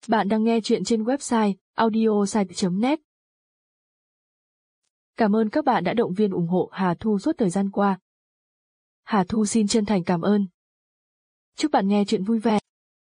Bạn đang nghe chuyện trên website audiosite.net. Cảm ơn các bạn đã động viên ủng hộ Hà Thu suốt thời gian qua. Hà Thu xin chân thành cảm ơn. Chúc bạn nghe chuyện vui vẻ.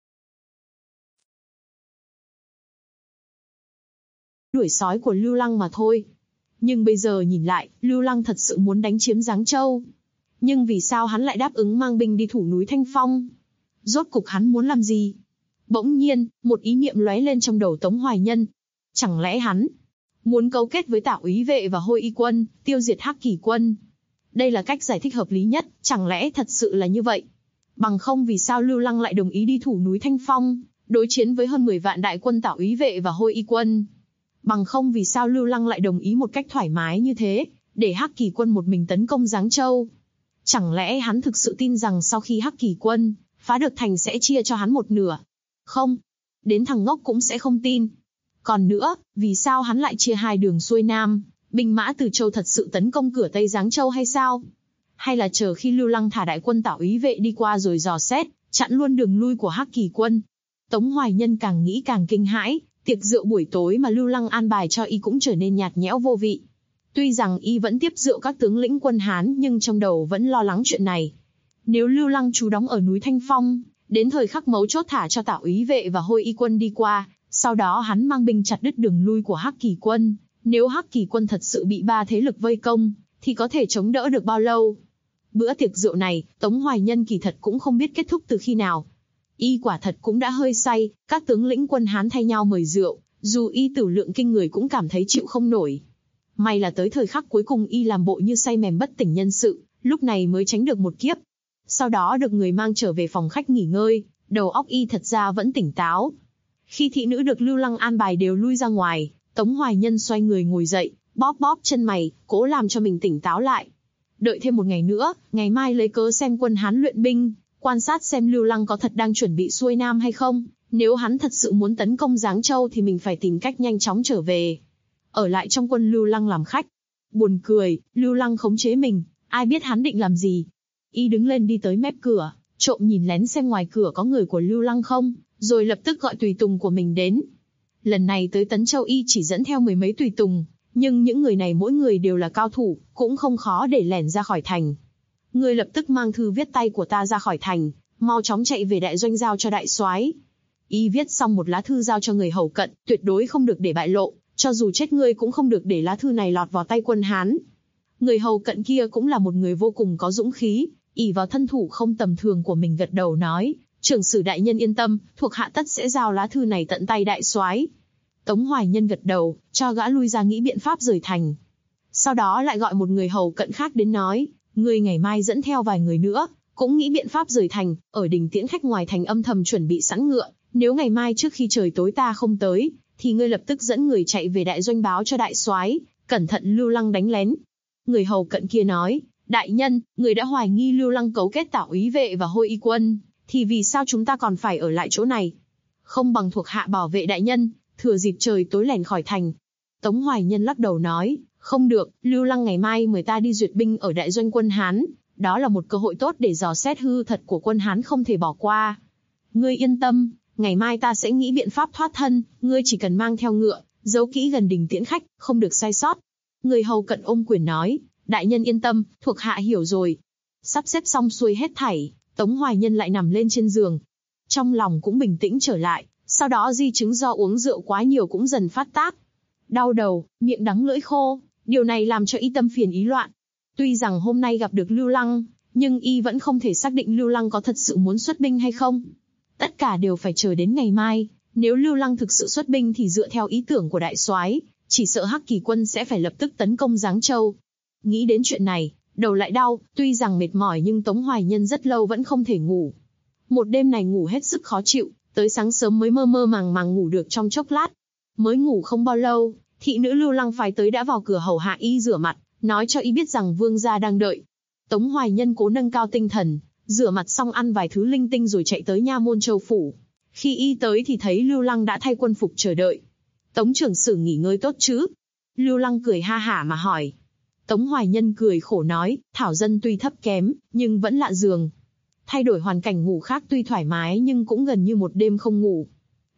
Đuổi sói của Lưu Lăng mà thôi. Nhưng bây giờ nhìn lại, Lưu Lăng thật sự muốn đánh chiếm Giáng Châu. Nhưng vì sao hắn lại đáp ứng mang binh đi thủ núi Thanh Phong? Rốt cục hắn muốn làm gì? Bỗng nhiên, một ý niệm lóe lên trong đầu Tống Hoài Nhân. Chẳng lẽ hắn muốn cấu kết với Tả Úy Vệ và Hôi Y Quân, tiêu diệt Hắc Kỳ Quân? Đây là cách giải thích hợp lý nhất, chẳng lẽ thật sự là như vậy? Bằng không vì sao Lưu Lăng lại đồng ý đi thủ núi Thanh Phong, đối chiến với hơn 10 vạn đại quân Tả Úy Vệ và Hôi Y Quân? Bằng không vì sao Lưu Lăng lại đồng ý một cách thoải mái như thế, để Hắc Kỳ Quân một mình tấn công Giáng Châu? Chẳng lẽ hắn thực sự tin rằng sau khi Hắc Kỳ Quân phá được thành sẽ chia cho hắn một nửa? Không, đến thằng ngốc cũng sẽ không tin. Còn nữa, vì sao hắn lại chia hai đường xuôi nam, binh mã từ Châu thật sự tấn công cửa Tây Giáng Châu hay sao? Hay là chờ khi Lưu Lăng thả đại quân Tả Úy Vệ đi qua rồi dò xét, chặn luôn đường lui của Hắc Kỳ Quân? Tống Hoài Nhân càng nghĩ càng kinh hãi, tiệc rượu buổi tối mà Lưu Lăng an bài cho y cũng trở nên nhạt nhẽo vô vị. Tuy rằng y vẫn tiếp rượu các tướng lĩnh quân Hán nhưng trong đầu vẫn lo lắng chuyện này. Nếu Lưu Lăng trú đóng ở núi Thanh Phong, đến thời khắc mấu chốt thả cho Tả Úy Vệ và Hôi Y Quân đi qua, sau đó hắn mang binh chặt đứt đường lui của Hắc Kỳ Quân. Nếu Hắc Kỳ Quân thật sự bị ba thế lực vây công, thì có thể chống đỡ được bao lâu? Bữa tiệc rượu này, Tống Hoài Nhân kỳ thật cũng không biết kết thúc từ khi nào. Y quả thật cũng đã hơi say, các tướng lĩnh quân Hán thay nhau mời rượu, dù y tửu lượng kinh người cũng cảm thấy chịu không nổi. May là tới thời khắc cuối cùng y làm bộ như say mềm bất tỉnh nhân sự, lúc này mới tránh được một kiếp. Sau đó được người mang trở về phòng khách nghỉ ngơi, đầu óc y thật ra vẫn tỉnh táo. Khi thị nữ được Lưu Lăng an bài đều lui ra ngoài, Tống Hoài Nhân xoay người ngồi dậy, bóp bóp chân mày, cố làm cho mình tỉnh táo lại. Đợi thêm một ngày nữa, ngày mai lấy cớ xem quân Hán luyện binh, quan sát xem Lưu Lăng có thật đang chuẩn bị xuôi nam hay không. Nếu hắn thật sự muốn tấn công Giáng Châu thì mình phải tìm cách nhanh chóng trở về. Ở lại trong quân Lưu Lăng làm khách. Buồn cười, Lưu Lăng khống chế mình, ai biết hắn định làm gì. Y đứng lên đi tới mép cửa, trộm nhìn lén xem ngoài cửa có người của Lưu Lăng không, rồi lập tức gọi tùy tùng của mình đến. Lần này tới Tấn Châu y chỉ dẫn theo 10 mấy tùy tùng, nhưng những người này mỗi người đều là cao thủ, cũng không khó để lẻn ra khỏi thành. Người lập tức mang thư viết tay của ta ra khỏi thành, mau chóng chạy về đại doanh giao cho đại soái. Y viết xong một lá thư giao cho người hầu cận, tuyệt đối không được để bại lộ, cho dù chết ngươi cũng không được để lá thư này lọt vào tay quân Hán. Người hầu cận kia cũng là một người vô cùng có dũng khí, ỷ vào thân thủ không tầm thường của mình gật đầu nói, trưởng sử đại nhân yên tâm, thuộc hạ tất sẽ giao lá thư này tận tay đại soái. Tống Hoài Nhân gật đầu, cho gã lui ra nghĩ biện pháp rời thành. Sau đó lại gọi một người hầu cận khác đến nói, ngươi ngày mai dẫn theo vài người nữa, cũng nghĩ biện pháp rời thành, ở đình tiễn khách ngoài thành âm thầm chuẩn bị sẵn ngựa, nếu ngày mai trước khi trời tối ta không tới, thì ngươi lập tức dẫn người chạy về đại doanh báo cho đại soái, cẩn thận Lưu Lăng đánh lén. Người hầu cận kia nói, đại nhân, người đã hoài nghi Lưu Lăng cấu kết Tả Úy Vệ và Hôi Y Quân, thì vì sao chúng ta còn phải ở lại chỗ này? Không bằng thuộc hạ bảo vệ đại nhân, thừa dịp trời tối lẻn khỏi thành. Tống Hoài Nhân lắc đầu nói, không được, Lưu Lăng ngày mai mời ta đi duyệt binh ở đại doanh quân Hán, đó là một cơ hội tốt để dò xét hư thật của quân Hán không thể bỏ qua. Ngươi yên tâm, ngày mai ta sẽ nghĩ biện pháp thoát thân, ngươi chỉ cần mang theo ngựa, giấu kỹ gần đình tiễn khách, không được sai sót. Người hầu cận ôm quyền nói, đại nhân yên tâm, thuộc hạ hiểu rồi. Sắp xếp xong xuôi hết thảy, Tống Hoài Nhân lại nằm lên trên giường. Trong lòng cũng bình tĩnh trở lại, sau đó di chứng do uống rượu quá nhiều cũng dần phát tác. Đau đầu, miệng đắng lưỡi khô, điều này làm cho y tâm phiền ý loạn. Tuy rằng hôm nay gặp được Lưu Lăng, nhưng y vẫn không thể xác định Lưu Lăng có thật sự muốn xuất binh hay không. Tất cả đều phải chờ đến ngày mai, nếu Lưu Lăng thực sự xuất binh thì dựa theo ý tưởng của đại soái, chỉ sợ Hắc Kỳ Quân sẽ phải lập tức tấn công Giáng Châu. Nghĩ đến chuyện này, đầu lại đau, tuy rằng mệt mỏi nhưng Tống Hoài Nhân rất lâu vẫn không thể ngủ. Một đêm này ngủ hết sức khó chịu, tới sáng sớm mới mơ mơ màng màng ngủ được trong chốc lát. Mới ngủ không bao lâu, thị nữ Lưu Lăng phái tới đã vào cửa hầu hạ y rửa mặt, nói cho y biết rằng vương gia đang đợi. Tống Hoài Nhân cố nâng cao tinh thần, rửa mặt xong ăn vài thứ linh tinh rồi chạy tới nha môn Châu phủ. Khi y tới thì thấy Lưu Lăng đã thay quân phục chờ đợi. Tống trưởng sử nghỉ ngơi tốt chứ? Lưu Lăng cười ha hả mà hỏi. Tống Hoài Nhân cười khổ nói, thảo dân tuy thấp kém, nhưng vẫn lạ giường. Thay đổi hoàn cảnh ngủ khác tuy thoải mái nhưng cũng gần như một đêm không ngủ.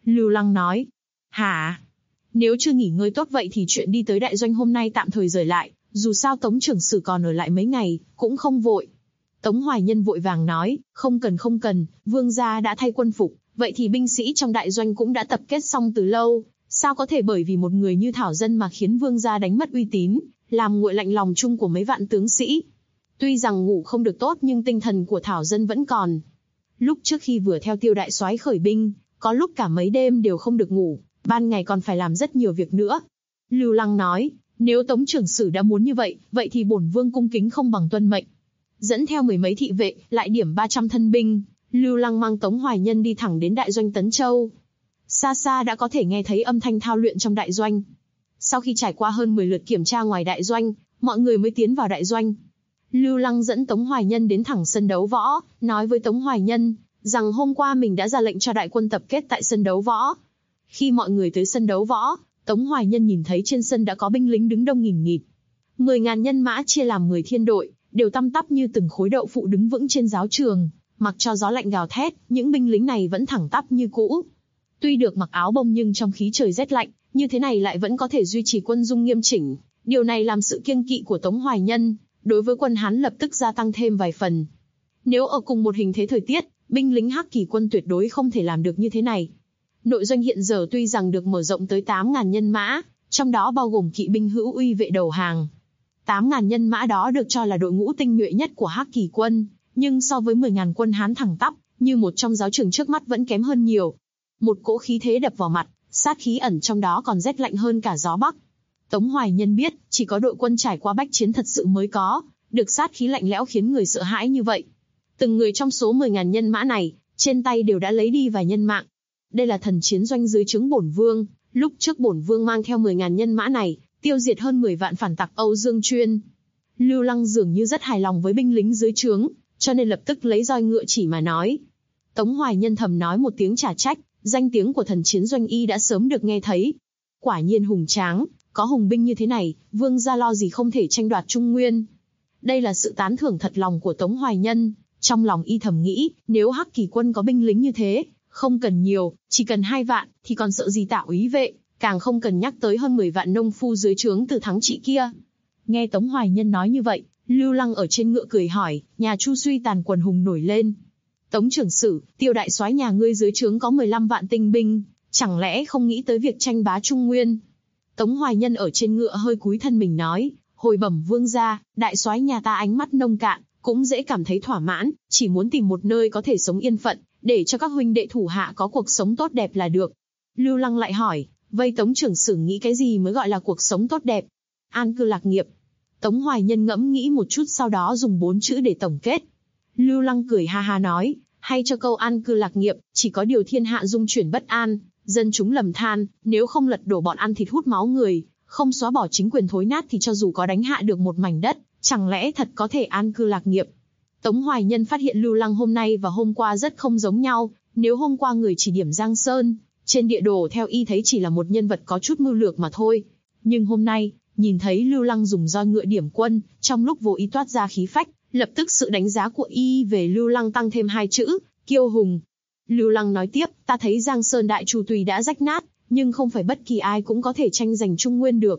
Lưu Lăng nói. Hả? Nếu chưa nghỉ ngơi tốt vậy thì chuyện đi tới đại doanh hôm nay tạm thời rời lại, dù sao Tống trưởng sử còn ở lại mấy ngày, cũng không vội. Tống Hoài Nhân vội vàng nói, không cần, vương gia đã thay quân phục, vậy thì binh sĩ trong đại doanh cũng đã tập kết xong từ lâu, sao có thể bởi vì một người như Thảo Dân mà khiến vương gia đánh mất uy tín, làm nguội lạnh lòng chung của mấy vạn tướng sĩ. Tuy rằng ngủ không được tốt nhưng tinh thần của Thảo Dân vẫn còn. Lúc trước khi vừa theo Tiêu đại soái khởi binh, có lúc cả mấy đêm đều không được ngủ, ban ngày còn phải làm rất nhiều việc nữa. Lưu Lăng nói, nếu Tống trưởng sử đã muốn như vậy, vậy thì bổn vương cung kính không bằng tuân mệnh. Dẫn theo mười mấy thị vệ, lại điểm 300 thân binh, Lưu Lăng mang Tống Hoài Nhân đi thẳng đến đại doanh Tấn Châu. Xa xa đã có thể nghe thấy âm thanh thao luyện trong đại doanh. Sau khi trải qua hơn 10 lượt kiểm tra ngoài đại doanh, mọi người mới tiến vào đại doanh. Lưu Lăng dẫn Tống Hoài Nhân đến thẳng sân đấu võ, nói với Tống Hoài Nhân rằng hôm qua mình đã ra lệnh cho đại quân tập kết tại sân đấu võ. Khi mọi người tới sân đấu võ, Tống Hoài Nhân nhìn thấy trên sân đã có binh lính đứng đông nghìn nghịt. 10.000 nhân mã chia làm 10 thiên đội, đều tăm tắp như từng khối đậu phụ đứng vững trên giáo trường, mặc cho gió lạnh gào thét, những binh lính này vẫn thẳng tắp như cũ. Tuy được mặc áo bông nhưng trong khí trời rét lạnh, như thế này lại vẫn có thể duy trì quân dung nghiêm chỉnh. Điều này làm sự kiêng kỵ của Tống Hoài Nhân đối với quân Hán lập tức gia tăng thêm vài phần. Nếu ở cùng một hình thế thời tiết, binh lính Hắc Kỳ quân tuyệt đối không thể làm được như thế này. Nội doanh hiện giờ tuy rằng được mở rộng tới 8.000 nhân mã, trong đó bao gồm kỵ binh hữu uy vệ đầu hàng. 8.000 nhân mã đó được cho là đội ngũ tinh nhuệ nhất của Hắc Kỳ quân, nhưng so với 10.000 quân Hán thẳng tắp, như một trong giáo trường trước mắt vẫn kém hơn nhiều. Một cỗ khí thế đập vào mặt, sát khí ẩn trong đó còn rét lạnh hơn cả gió bắc. Tống Hoài Nhân biết, chỉ có đội quân trải qua bách chiến thật sự mới có được sát khí lạnh lẽo khiến người sợ hãi như vậy. Từng người trong số 10.000 nhân mã này, trên tay đều đã lấy đi vài nhân mạng. Đây là thần chiến doanh dưới trướng bổn vương, lúc trước bổn vương mang theo 10.000 nhân mã này, tiêu diệt hơn 10 vạn phản tặc Âu Dương Chuyên. Lưu Lăng dường như rất hài lòng với binh lính dưới trướng, cho nên lập tức lấy roi ngựa chỉ mà nói. Tống Hoài Nhân thầm nói một tiếng trả trách, danh tiếng của thần chiến doanh y đã sớm được nghe thấy. Quả nhiên hùng tráng, có hùng binh như thế này, vương gia lo gì không thể tranh đoạt Trung Nguyên. Đây là sự tán thưởng thật lòng của Tống Hoài Nhân, trong lòng y thầm nghĩ, nếu Hắc Kỳ quân có binh lính như thế, không cần nhiều, chỉ cần 2 vạn, thì còn sợ gì Tả úy vệ, càng không cần nhắc tới hơn 10 vạn nông phu dưới trướng Từ Thắng Trị kia. Nghe Tống Hoài Nhân nói như vậy, Lưu Lăng ở trên ngựa cười hỏi, nhà Chu suy tàn quần hùng nổi lên. Tống trưởng sử, Tiêu đại soái nhà ngươi dưới trướng có 15 vạn tinh binh, chẳng lẽ không nghĩ tới việc tranh bá Trung Nguyên? Tống Hoài Nhân ở trên ngựa hơi cúi thân mình nói, hồi bẩm vương gia, đại soái nhà ta ánh mắt nông cạn, cũng dễ cảm thấy thỏa mãn, chỉ muốn tìm một nơi có thể sống yên phận, để cho các huynh đệ thủ hạ có cuộc sống tốt đẹp là được. Lưu Lăng lại hỏi, vây Tống trưởng sử nghĩ cái gì mới gọi là cuộc sống tốt đẹp? An cư lạc nghiệp. Tống Hoài Nhân ngẫm nghĩ một chút sau đó dùng 4 chữ để tổng kết. Lưu Lăng cười ha ha nói, hay cho câu an cư lạc nghiệp, chỉ có điều thiên hạ dung chuyển bất an, dân chúng lầm than, nếu không lật đổ bọn ăn thịt hút máu người, không xóa bỏ chính quyền thối nát thì cho dù có đánh hạ được một mảnh đất, chẳng lẽ thật có thể an cư lạc nghiệp? Tống Hoài Nhân phát hiện Lưu Lăng hôm nay và hôm qua rất không giống nhau, nếu hôm qua người chỉ điểm Giang Sơn, trên địa đồ theo y thấy chỉ là một nhân vật có chút mưu lược mà thôi. Nhưng hôm nay, nhìn thấy Lưu Lăng dùng roi ngựa điểm quân, trong lúc vô ý toát ra khí phách, lập tức sự đánh giá của y về Lưu Lăng tăng thêm 2 chữ, kiêu hùng. Lưu Lăng nói tiếp, ta thấy Giang Sơn Đại Chu tuy đã rách nát, nhưng không phải bất kỳ ai cũng có thể tranh giành Trung Nguyên được.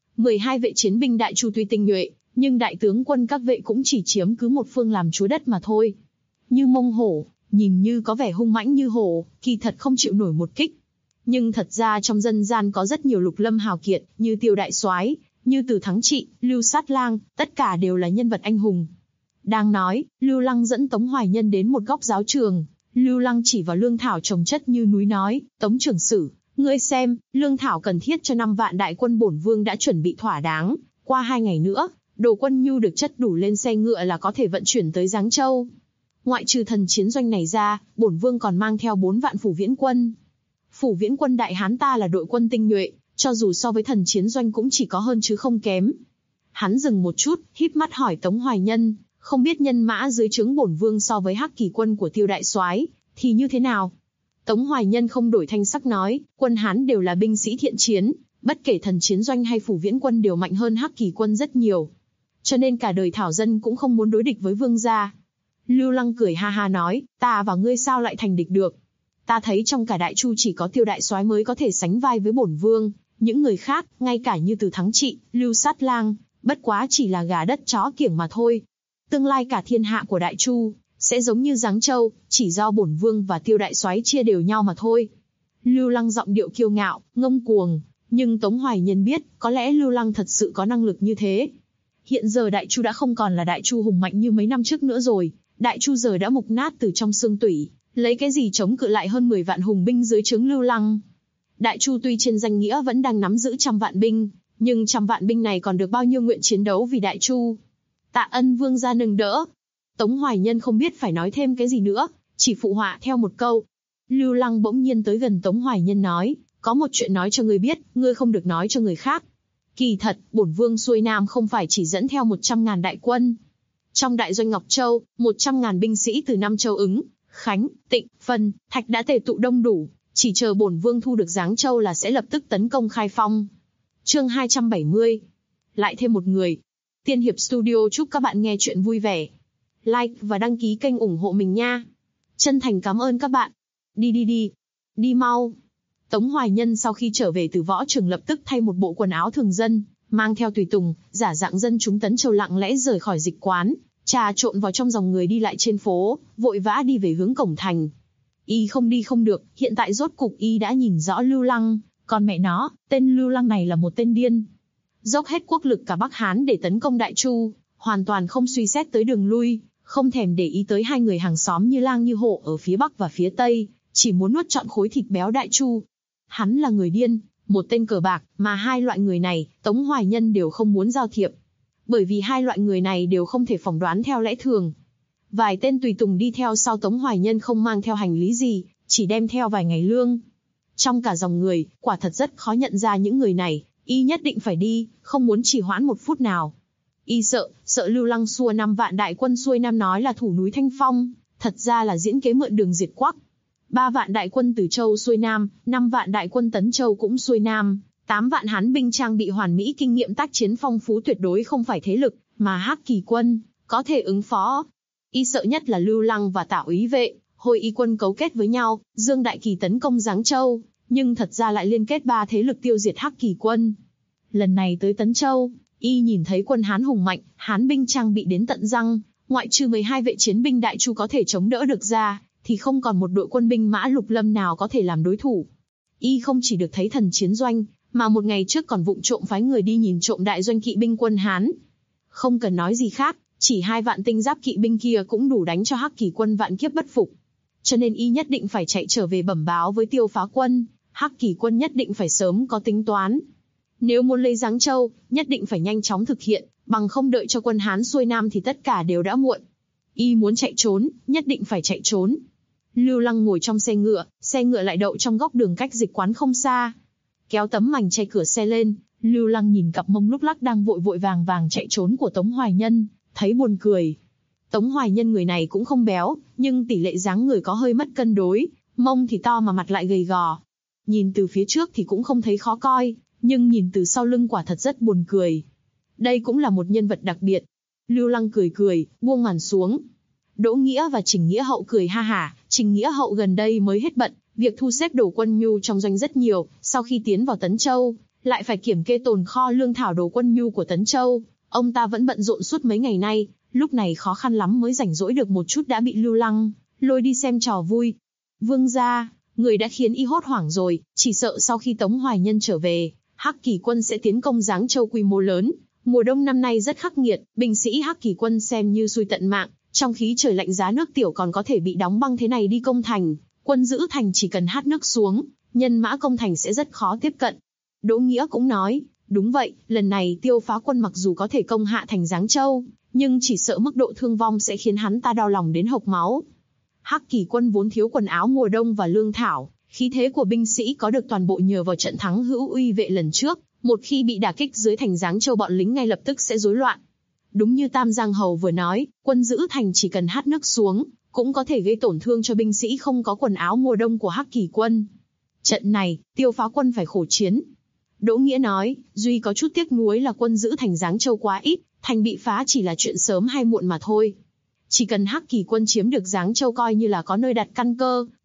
12 vệ chiến binh Đại Chu tuy tinh nhuệ, nhưng đại tướng quân các vệ cũng chỉ chiếm cứ một phương làm chúa đất mà thôi. Như Mông Hổ, nhìn như có vẻ hung mãnh như hổ, kỳ thật không chịu nổi một kích. Nhưng thật ra trong dân gian có rất nhiều lục lâm hào kiệt, như Tiêu đại soái, như Từ Thắng Trị, Lưu Sát Lang, tất cả đều là nhân vật anh hùng. Đang nói, Lưu Lăng dẫn Tống Hoài Nhân đến một góc giáo trường. Lưu Lăng chỉ vào lương thảo trồng chất như núi nói, Tống trưởng sử, ngươi xem, lương thảo cần thiết cho 5 vạn đại quân bổn vương đã chuẩn bị thỏa đáng, qua 2 ngày nữa, đồ quân nhu được chất đủ lên xe ngựa là có thể vận chuyển tới Giáng Châu. Ngoại trừ thần chiến doanh này ra, bổn vương còn mang theo 4 vạn phủ viễn quân. Phủ viễn quân Đại Hán ta là đội quân tinh nhuệ, cho dù so với thần chiến doanh cũng chỉ có hơn chứ không kém. Hắn dừng một chút, híp mắt hỏi Tống Hoài Nhân, không biết nhân mã dưới trướng bổn vương so với Hắc Kỳ quân của Tiêu đại soái thì như thế nào? Tống Hoài Nhân không đổi thanh sắc nói, quân Hán đều là binh sĩ thiện chiến, bất kể thần chiến doanh hay phủ viễn quân đều mạnh hơn Hắc Kỳ quân rất nhiều. Cho nên cả đời Thảo Dân cũng không muốn đối địch với vương gia. Lưu Lăng cười ha ha nói, ta và ngươi sao lại thành địch được? Ta thấy trong cả Đại Chu chỉ có Tiêu đại soái mới có thể sánh vai với bổn vương, những người khác, ngay cả như Từ Thắng Trị, Lưu Sát Lang, bất quá chỉ là gà đất chó kiểng mà thôi. Tương lai cả thiên hạ của Đại Chu sẽ giống như Giáng Châu, chỉ do bổn vương và Tiêu đại soái chia đều nhau mà thôi. Lưu Lăng giọng điệu kiêu ngạo, ngông cuồng, nhưng Tống Hoài Nhân biết, có lẽ Lưu Lăng thật sự có năng lực như thế. Hiện giờ Đại Chu đã không còn là Đại Chu hùng mạnh như mấy năm trước nữa rồi, Đại Chu giờ đã mục nát từ trong xương tủy, lấy cái gì chống cự lại hơn 10 vạn hùng binh dưới trướng Lưu Lăng. Đại Chu tuy trên danh nghĩa vẫn đang nắm giữ 100 vạn binh, nhưng 100 vạn binh này còn được bao nhiêu nguyện chiến đấu vì Đại Chu. Tạ ân vương gia nâng đỡ. Tống Hoài Nhân không biết phải nói thêm cái gì nữa, chỉ phụ họa theo một câu. Lưu Lăng bỗng nhiên tới gần Tống Hoài Nhân nói, có một chuyện nói cho ngươi biết, ngươi không được nói cho người khác. Kỳ thật, bổn vương xuôi nam không phải chỉ dẫn theo 100.000 đại quân. Trong đại doanh Ngọc Châu, 100.000 binh sĩ từ 5 châu Ứng, Khánh, Tịnh, Vân, Thạch đã tề tụ đông đủ, chỉ chờ bổn vương thu được Giáng Châu là sẽ lập tức tấn công khai phong. Chương 270. Lại thêm một người. Tiên Hiệp Studio chúc các bạn nghe chuyện vui vẻ. Like và đăng ký kênh ủng hộ mình nha. Chân thành cảm ơn các bạn. Đi mau. Tống Hoài Nhân sau khi trở về từ võ trường lập tức thay một bộ quần áo thường dân, mang theo tùy tùng, giả dạng dân chúng Tấn Châu lặng lẽ rời khỏi dịch quán, trà trộn vào trong dòng người đi lại trên phố, vội vã đi về hướng cổng thành. Y không đi không được, hiện tại rốt cục Y đã nhìn rõ Lưu Lăng, còn mẹ nó, tên Lưu Lăng này là một tên điên. Dốc hết quốc lực cả Bắc Hán để tấn công Đại Chu, hoàn toàn không suy xét tới đường lui, không thèm để ý tới hai người hàng xóm như lang như hổ ở phía Bắc và phía Tây, chỉ muốn nuốt trọn khối thịt béo Đại Chu. Hắn là người điên, một tên cờ bạc, mà hai loại người này, Tống Hoài Nhân đều không muốn giao thiệp. Bởi vì hai loại người này đều không thể phỏng đoán theo lẽ thường. Vài tên tùy tùng đi theo sau Tống Hoài Nhân không mang theo hành lý gì, chỉ đem theo vài ngày lương. Trong cả dòng người, quả thật rất khó nhận ra những người này, Y nhất định phải đi, không muốn trì hoãn một phút nào. Y sợ Lưu Lăng xua 5 vạn đại quân xuôi nam nói là thủ núi Thanh Phong, thật ra là diễn kế mượn đường diệt Quắc. 3 vạn đại quân Từ Châu xuôi nam, 5 vạn đại quân Tấn Châu cũng xuôi nam, 8 vạn Hán binh trang bị hoàn mỹ, kinh nghiệm tác chiến phong phú, tuyệt đối không phải thế lực mà Hắc Kỳ quân có thể ứng phó. Y sợ nhất là Lưu Lăng và Tả Úy Vệ, Hồi Y quân cấu kết với nhau, Dương Đại Kỳ tấn công Giáng Châu, nhưng thật ra lại liên kết 3 thế lực tiêu diệt Hắc Kỳ quân. Lần này tới Tấn Châu, Y nhìn thấy quân Hán hùng mạnh, Hán binh trang bị đến tận răng, ngoại trừ 12 vệ chiến binh Đại Chu có thể chống đỡ được ra, thì không còn một đội quân binh mã lục lâm nào có thể làm đối thủ. Y không chỉ được thấy thần chiến doanh, mà một ngày trước còn vụng trộm phái người đi nhìn trộm đại doanh kỵ binh quân Hán. Không cần nói gì khác, chỉ 2 vạn tinh giáp kỵ binh kia cũng đủ đánh cho Hắc Kỳ quân vạn kiếp bất phục. Cho nên Y nhất định phải chạy trở về bẩm báo với Tiêu Phá quân, Hắc Kỳ quân nhất định phải sớm có tính toán. Nếu muốn lấy Giáng Châu, nhất định phải nhanh chóng thực hiện, bằng không đợi cho quân Hán xuôi nam thì tất cả đều đã muộn. Y muốn chạy trốn, nhất định phải chạy trốn. Lưu Lăng ngồi trong xe ngựa lại đậu trong góc đường cách dịch quán không xa. Kéo tấm mảnh che cửa xe lên, Lưu Lăng nhìn cặp mông lúc lắc đang vội vàng chạy trốn của Tống Hoài Nhân, thấy buồn cười. Tống Hoài Nhân người này cũng không béo, nhưng tỷ lệ dáng người có hơi mất cân đối, mông thì to mà mặt lại gầy gò. Nhìn từ phía trước thì cũng không thấy khó coi, nhưng nhìn từ sau lưng quả thật rất buồn cười. Đây cũng là một nhân vật đặc biệt. Lưu Lăng cười, buông màn xuống. Đỗ Nghĩa và Trình Nghĩa Hậu cười ha hả. Trình Nghĩa Hậu gần đây mới hết bận, việc thu xếp đồ quân nhu trong doanh rất nhiều, sau khi tiến vào Tấn Châu, lại phải kiểm kê tồn kho lương thảo đồ quân nhu của Tấn Châu. Ông ta vẫn bận rộn suốt mấy ngày nay, lúc này khó khăn lắm mới rảnh rỗi được một chút đã bị Lưu Lăng lôi đi xem trò vui. Vương gia, người đã khiến Y hốt hoảng rồi, chỉ sợ sau khi Tống Hoài Nhân trở về, Hắc Kỳ quân sẽ tiến công Giáng Châu quy mô lớn. Mùa đông năm nay rất khắc nghiệt, binh sĩ Hắc Kỳ quân xem như xui tận mạng, trong khí trời lạnh giá nước tiểu còn có thể bị đóng băng thế này đi công thành, quân giữ thành chỉ cần hát nước xuống, nhân mã công thành sẽ rất khó tiếp cận. Đỗ Nghĩa cũng nói, đúng vậy, lần này Tiêu Phá quân mặc dù có thể công hạ thành Giáng Châu, nhưng chỉ sợ mức độ thương vong sẽ khiến hắn ta đau lòng đến hộc máu. Hắc Kỳ quân vốn thiếu quần áo mùa đông và lương thảo, khí thế của binh sĩ có được toàn bộ nhờ vào trận thắng hữu uy vệ lần trước, một khi bị đả kích dưới thành Giáng Châu bọn lính ngay lập tức sẽ rối loạn. Đúng như Tam Giang Hầu vừa nói, quân giữ thành chỉ cần hát nước xuống, cũng có thể gây tổn thương cho binh sĩ không có quần áo mùa đông của Hắc Kỳ quân. Trận này, Tiêu Phá quân phải khổ chiến. Đỗ Nghĩa nói, duy có chút tiếc nuối là quân giữ thành Giáng Châu quá ít, thành bị phá chỉ là chuyện sớm hay muộn mà thôi. Chỉ cần Hắc Kỳ quân chiếm được Giáng Châu coi như là có nơi đặt căn cơ,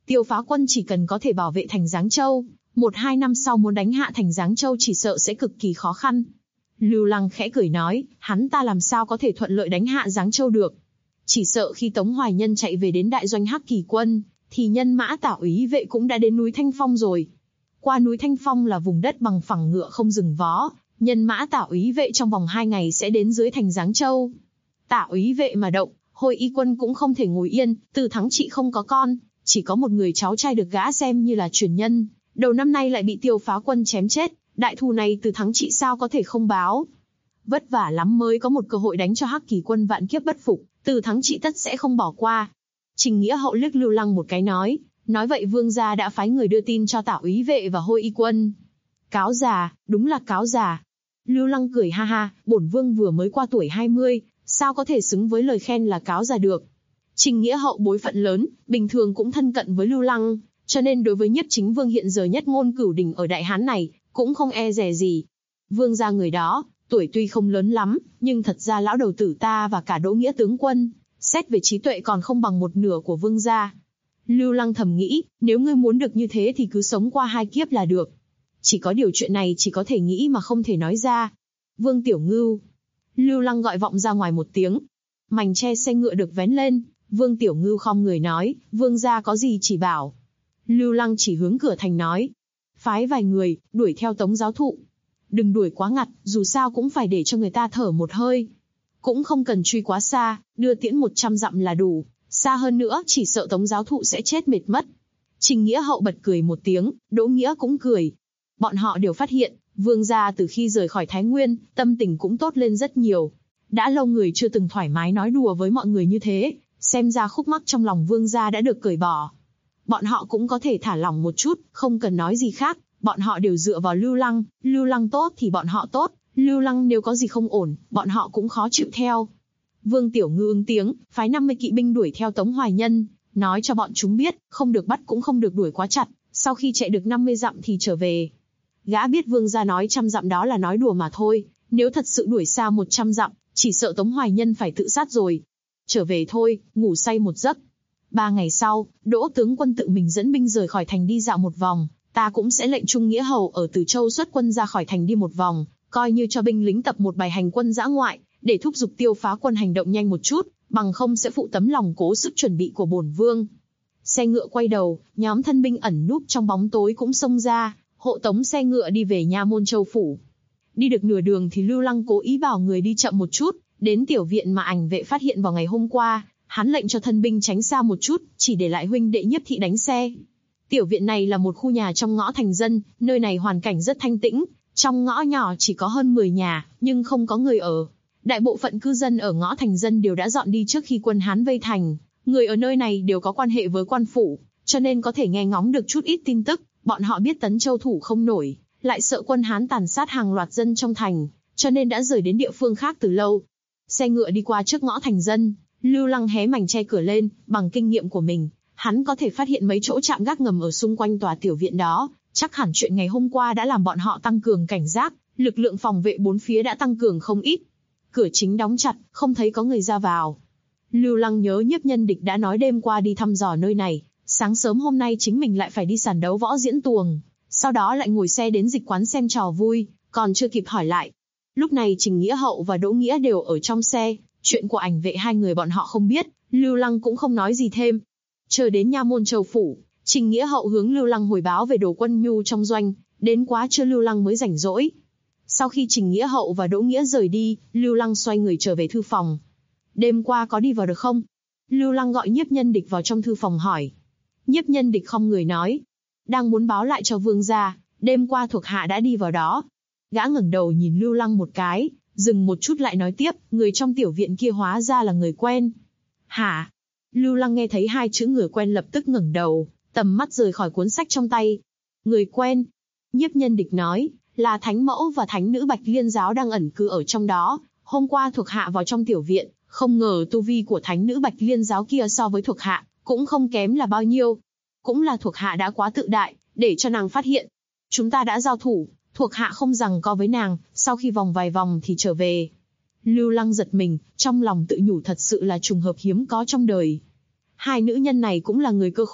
Tiêu Phá Quân chỉ cần có thể bảo vệ thành Giáng Châu, 1-2 năm sau muốn đánh hạ thành Giáng Châu chỉ sợ sẽ cực kỳ khó khăn. Lưu Lăng khẽ cười nói, hắn ta làm sao có thể thuận lợi đánh hạ Giáng Châu được. Chỉ sợ khi Tống Hoài Nhân chạy về đến đại doanh Hắc Kỳ quân, thì nhân mã Tả úy vệ cũng đã đến núi Thanh Phong rồi. Qua núi Thanh Phong là vùng đất bằng phẳng ngựa không dừng vó, nhân mã Tả úy vệ trong vòng 2 ngày sẽ đến dưới thành Giáng Châu. Tả úy vệ mà động, Hồi Y quân cũng không thể ngồi yên, Từ Thắng Trị không có con, chỉ có một người cháu trai được gã xem như là truyền nhân, đầu năm nay lại bị Tiêu Phá Quân chém chết, đại thù này Từ Thắng Trị sao có thể không báo. Vất vả lắm mới có một cơ hội đánh cho Hắc Kỳ quân vạn kiếp bất phục, Từ Thắng Trị tất sẽ không bỏ qua. Trình Nghĩa Hậu liếc Lưu Lăng một cái nói vậy Vương gia đã phái người đưa tin cho Tả úy vệ và Hồi Y quân. Cáo già, đúng là cáo già. Lưu Lăng cười ha ha, bổn vương vừa mới qua tuổi 20, sao có thể xứng với lời khen là cáo già được. Trình Nghĩa Hậu bối phận lớn, bình thường cũng thân cận với Lưu Lăng, cho nên đối với Nhiếp Chính Vương hiện giờ nhất ngôn cửu đỉnh ở Đại Hán này, cũng không e dè gì. Vương gia người đó, tuổi tuy không lớn lắm, nhưng thật ra lão đầu tử ta và cả Đỗ Nghĩa tướng quân, xét về trí tuệ còn không bằng một nửa của Vương gia. Lưu Lăng thầm nghĩ, nếu ngươi muốn được như thế thì cứ sống qua 2 kiếp là được. Chỉ có điều chuyện này chỉ có thể nghĩ mà không thể nói ra. Vương Tiểu Ngưu. Lưu Lăng gọi vọng ra ngoài một tiếng. Mành che xe ngựa được vén lên, Vương Tiểu Ngưu khom người nói, Vương gia có gì chỉ bảo. Lưu Lăng chỉ hướng cửa thành nói, phái vài người, đuổi theo Tống giáo thụ. Đừng đuổi quá ngặt, dù sao cũng phải để cho người ta thở một hơi. Cũng không cần truy quá xa, đưa tiễn 100 dặm là đủ, xa hơn nữa chỉ sợ Tống giáo thụ sẽ chết mệt mất. Trình Nghĩa Hậu bật cười một tiếng, Đỗ Nghĩa cũng cười. Bọn họ đều phát hiện, Vương gia từ khi rời khỏi Thái Nguyên, tâm tình cũng tốt lên rất nhiều. Đã lâu người chưa từng thoải mái nói đùa với mọi người như thế, xem ra khúc mắc trong lòng Vương gia đã được cởi bỏ. Bọn họ cũng có thể thả lỏng một chút, không cần nói gì khác, bọn họ đều dựa vào Lưu Lăng tốt thì bọn họ tốt, Lưu Lăng nếu có gì không ổn, bọn họ cũng khó chịu theo. Vương Tiểu Ngư ứng tiếng, phái 50 kỵ binh đuổi theo Tống Hoài Nhân, nói cho bọn chúng biết, không được bắt cũng không được đuổi quá chặt, sau khi chạy được 50 dặm thì trở về. Gã biết Vương gia nói 100 dặm đó là nói đùa mà thôi, nếu thật sự đuổi xa 100 dặm, chỉ sợ Tống Hoài Nhân phải tự sát rồi. Trở về thôi, ngủ say một giấc. 3 ngày sau, Đỗ tướng quân tự mình dẫn binh rời khỏi thành đi dạo một vòng, ta cũng sẽ lệnh Trung Nghĩa Hầu ở Từ Châu xuất quân ra khỏi thành đi một vòng, coi như cho binh lính tập một bài hành quân dã ngoại, để thúc giục Tiêu Phá Quân hành động nhanh một chút, bằng không sẽ phụ tấm lòng cố sức chuẩn bị của bổn vương. Xe ngựa quay đầu, nhóm thân binh ẩn núp trong bóng tối cũng xông ra, hộ tống xe ngựa đi về Nha Môn Châu phủ. Đi được nửa đường thì Lưu Lăng cố ý bảo người đi chậm một chút, đến tiểu viện mà ảnh vệ phát hiện vào ngày hôm qua, hắn lệnh cho thân binh tránh xa một chút, chỉ để lại huynh đệ Nhiếp Thị đánh xe. Tiểu viện này là một khu nhà trong ngõ thành dân, nơi này hoàn cảnh rất thanh tĩnh, trong ngõ nhỏ chỉ có hơn 10 nhà, nhưng không có người ở. Đại bộ phận cư dân ở ngõ thành dân đều đã dọn đi trước khi quân Hán vây thành, người ở nơi này đều có quan hệ với quan phủ, cho nên có thể nghe ngóng được chút ít tin tức, bọn họ biết Tấn Châu thủ không nổi, lại sợ quân Hán tàn sát hàng loạt dân trong thành, cho nên đã rời đến địa phương khác từ lâu. Xe ngựa đi qua trước ngõ thành dân, Lưu Lăng hé mảnh che cửa lên, bằng kinh nghiệm của mình, hắn có thể phát hiện mấy chỗ trạm gác ngầm ở xung quanh tòa tiểu viện đó, chắc hẳn chuyện ngày hôm qua đã làm bọn họ tăng cường cảnh giác, lực lượng phòng vệ bốn phía đã tăng cường không ít. Cửa chính đóng chặt, không thấy có người ra vào. Lưu Lăng nhớ Nhiếp Nhân Địch đã nói đêm qua đi thăm dò nơi này, sáng sớm hôm nay chính mình lại phải đi sàn đấu võ diễn tuồng, sau đó lại ngồi xe đến dịch quán xem trò vui, còn chưa kịp hỏi lại. Lúc này Trình Nghĩa Hậu và Đỗ Nghĩa đều ở trong xe, chuyện của ảnh vệ hai người bọn họ không biết, Lưu Lăng cũng không nói gì thêm. Chờ đến Nha Môn Châu phủ, Trình Nghĩa Hậu hướng Lưu Lăng hồi báo về đồ quân nhu trong doanh, đến quá trưa Lưu Lăng mới rảnh rỗi. Sau khi Trình Nghĩa Hậu và Đỗ Nghĩa rời đi, Lưu Lăng xoay người trở về thư phòng. Đêm qua có đi vào được không? Lưu Lăng gọi Nhiếp Nhân Địch vào trong thư phòng hỏi. Nhiếp Nhân Địch khom người nói, đang muốn báo lại cho vương gia, đêm qua thuộc hạ đã đi vào đó. Gã ngẩng đầu nhìn Lưu Lăng một cái, dừng một chút lại nói tiếp, người trong tiểu viện kia hóa ra là người quen. Hả? Lưu Lăng nghe thấy hai chữ người quen lập tức ngẩng đầu, tầm mắt rời khỏi cuốn sách trong tay. Người quen? Nhiếp Nhân Địch nói, là Thánh Mẫu và Thánh Nữ Bạch Liên Giáo đang ẩn cư ở trong đó. Hôm qua thuộc hạ vào trong tiểu viện, không ngờ tu vi của Thánh Nữ Bạch Liên Giáo kia so với thuộc hạ, cũng không kém là bao nhiêu. Cũng là thuộc hạ đã quá tự đại, để cho nàng phát hiện. Chúng ta đã giao thủ, thuộc hạ không giằng co với nàng, sau khi vòng vài vòng thì trở về. Lưu Lăng giật mình, trong lòng tự nhủ thật sự là trùng hợp hiếm có trong đời. Hai nữ nhân này cũng là người cơ khổ,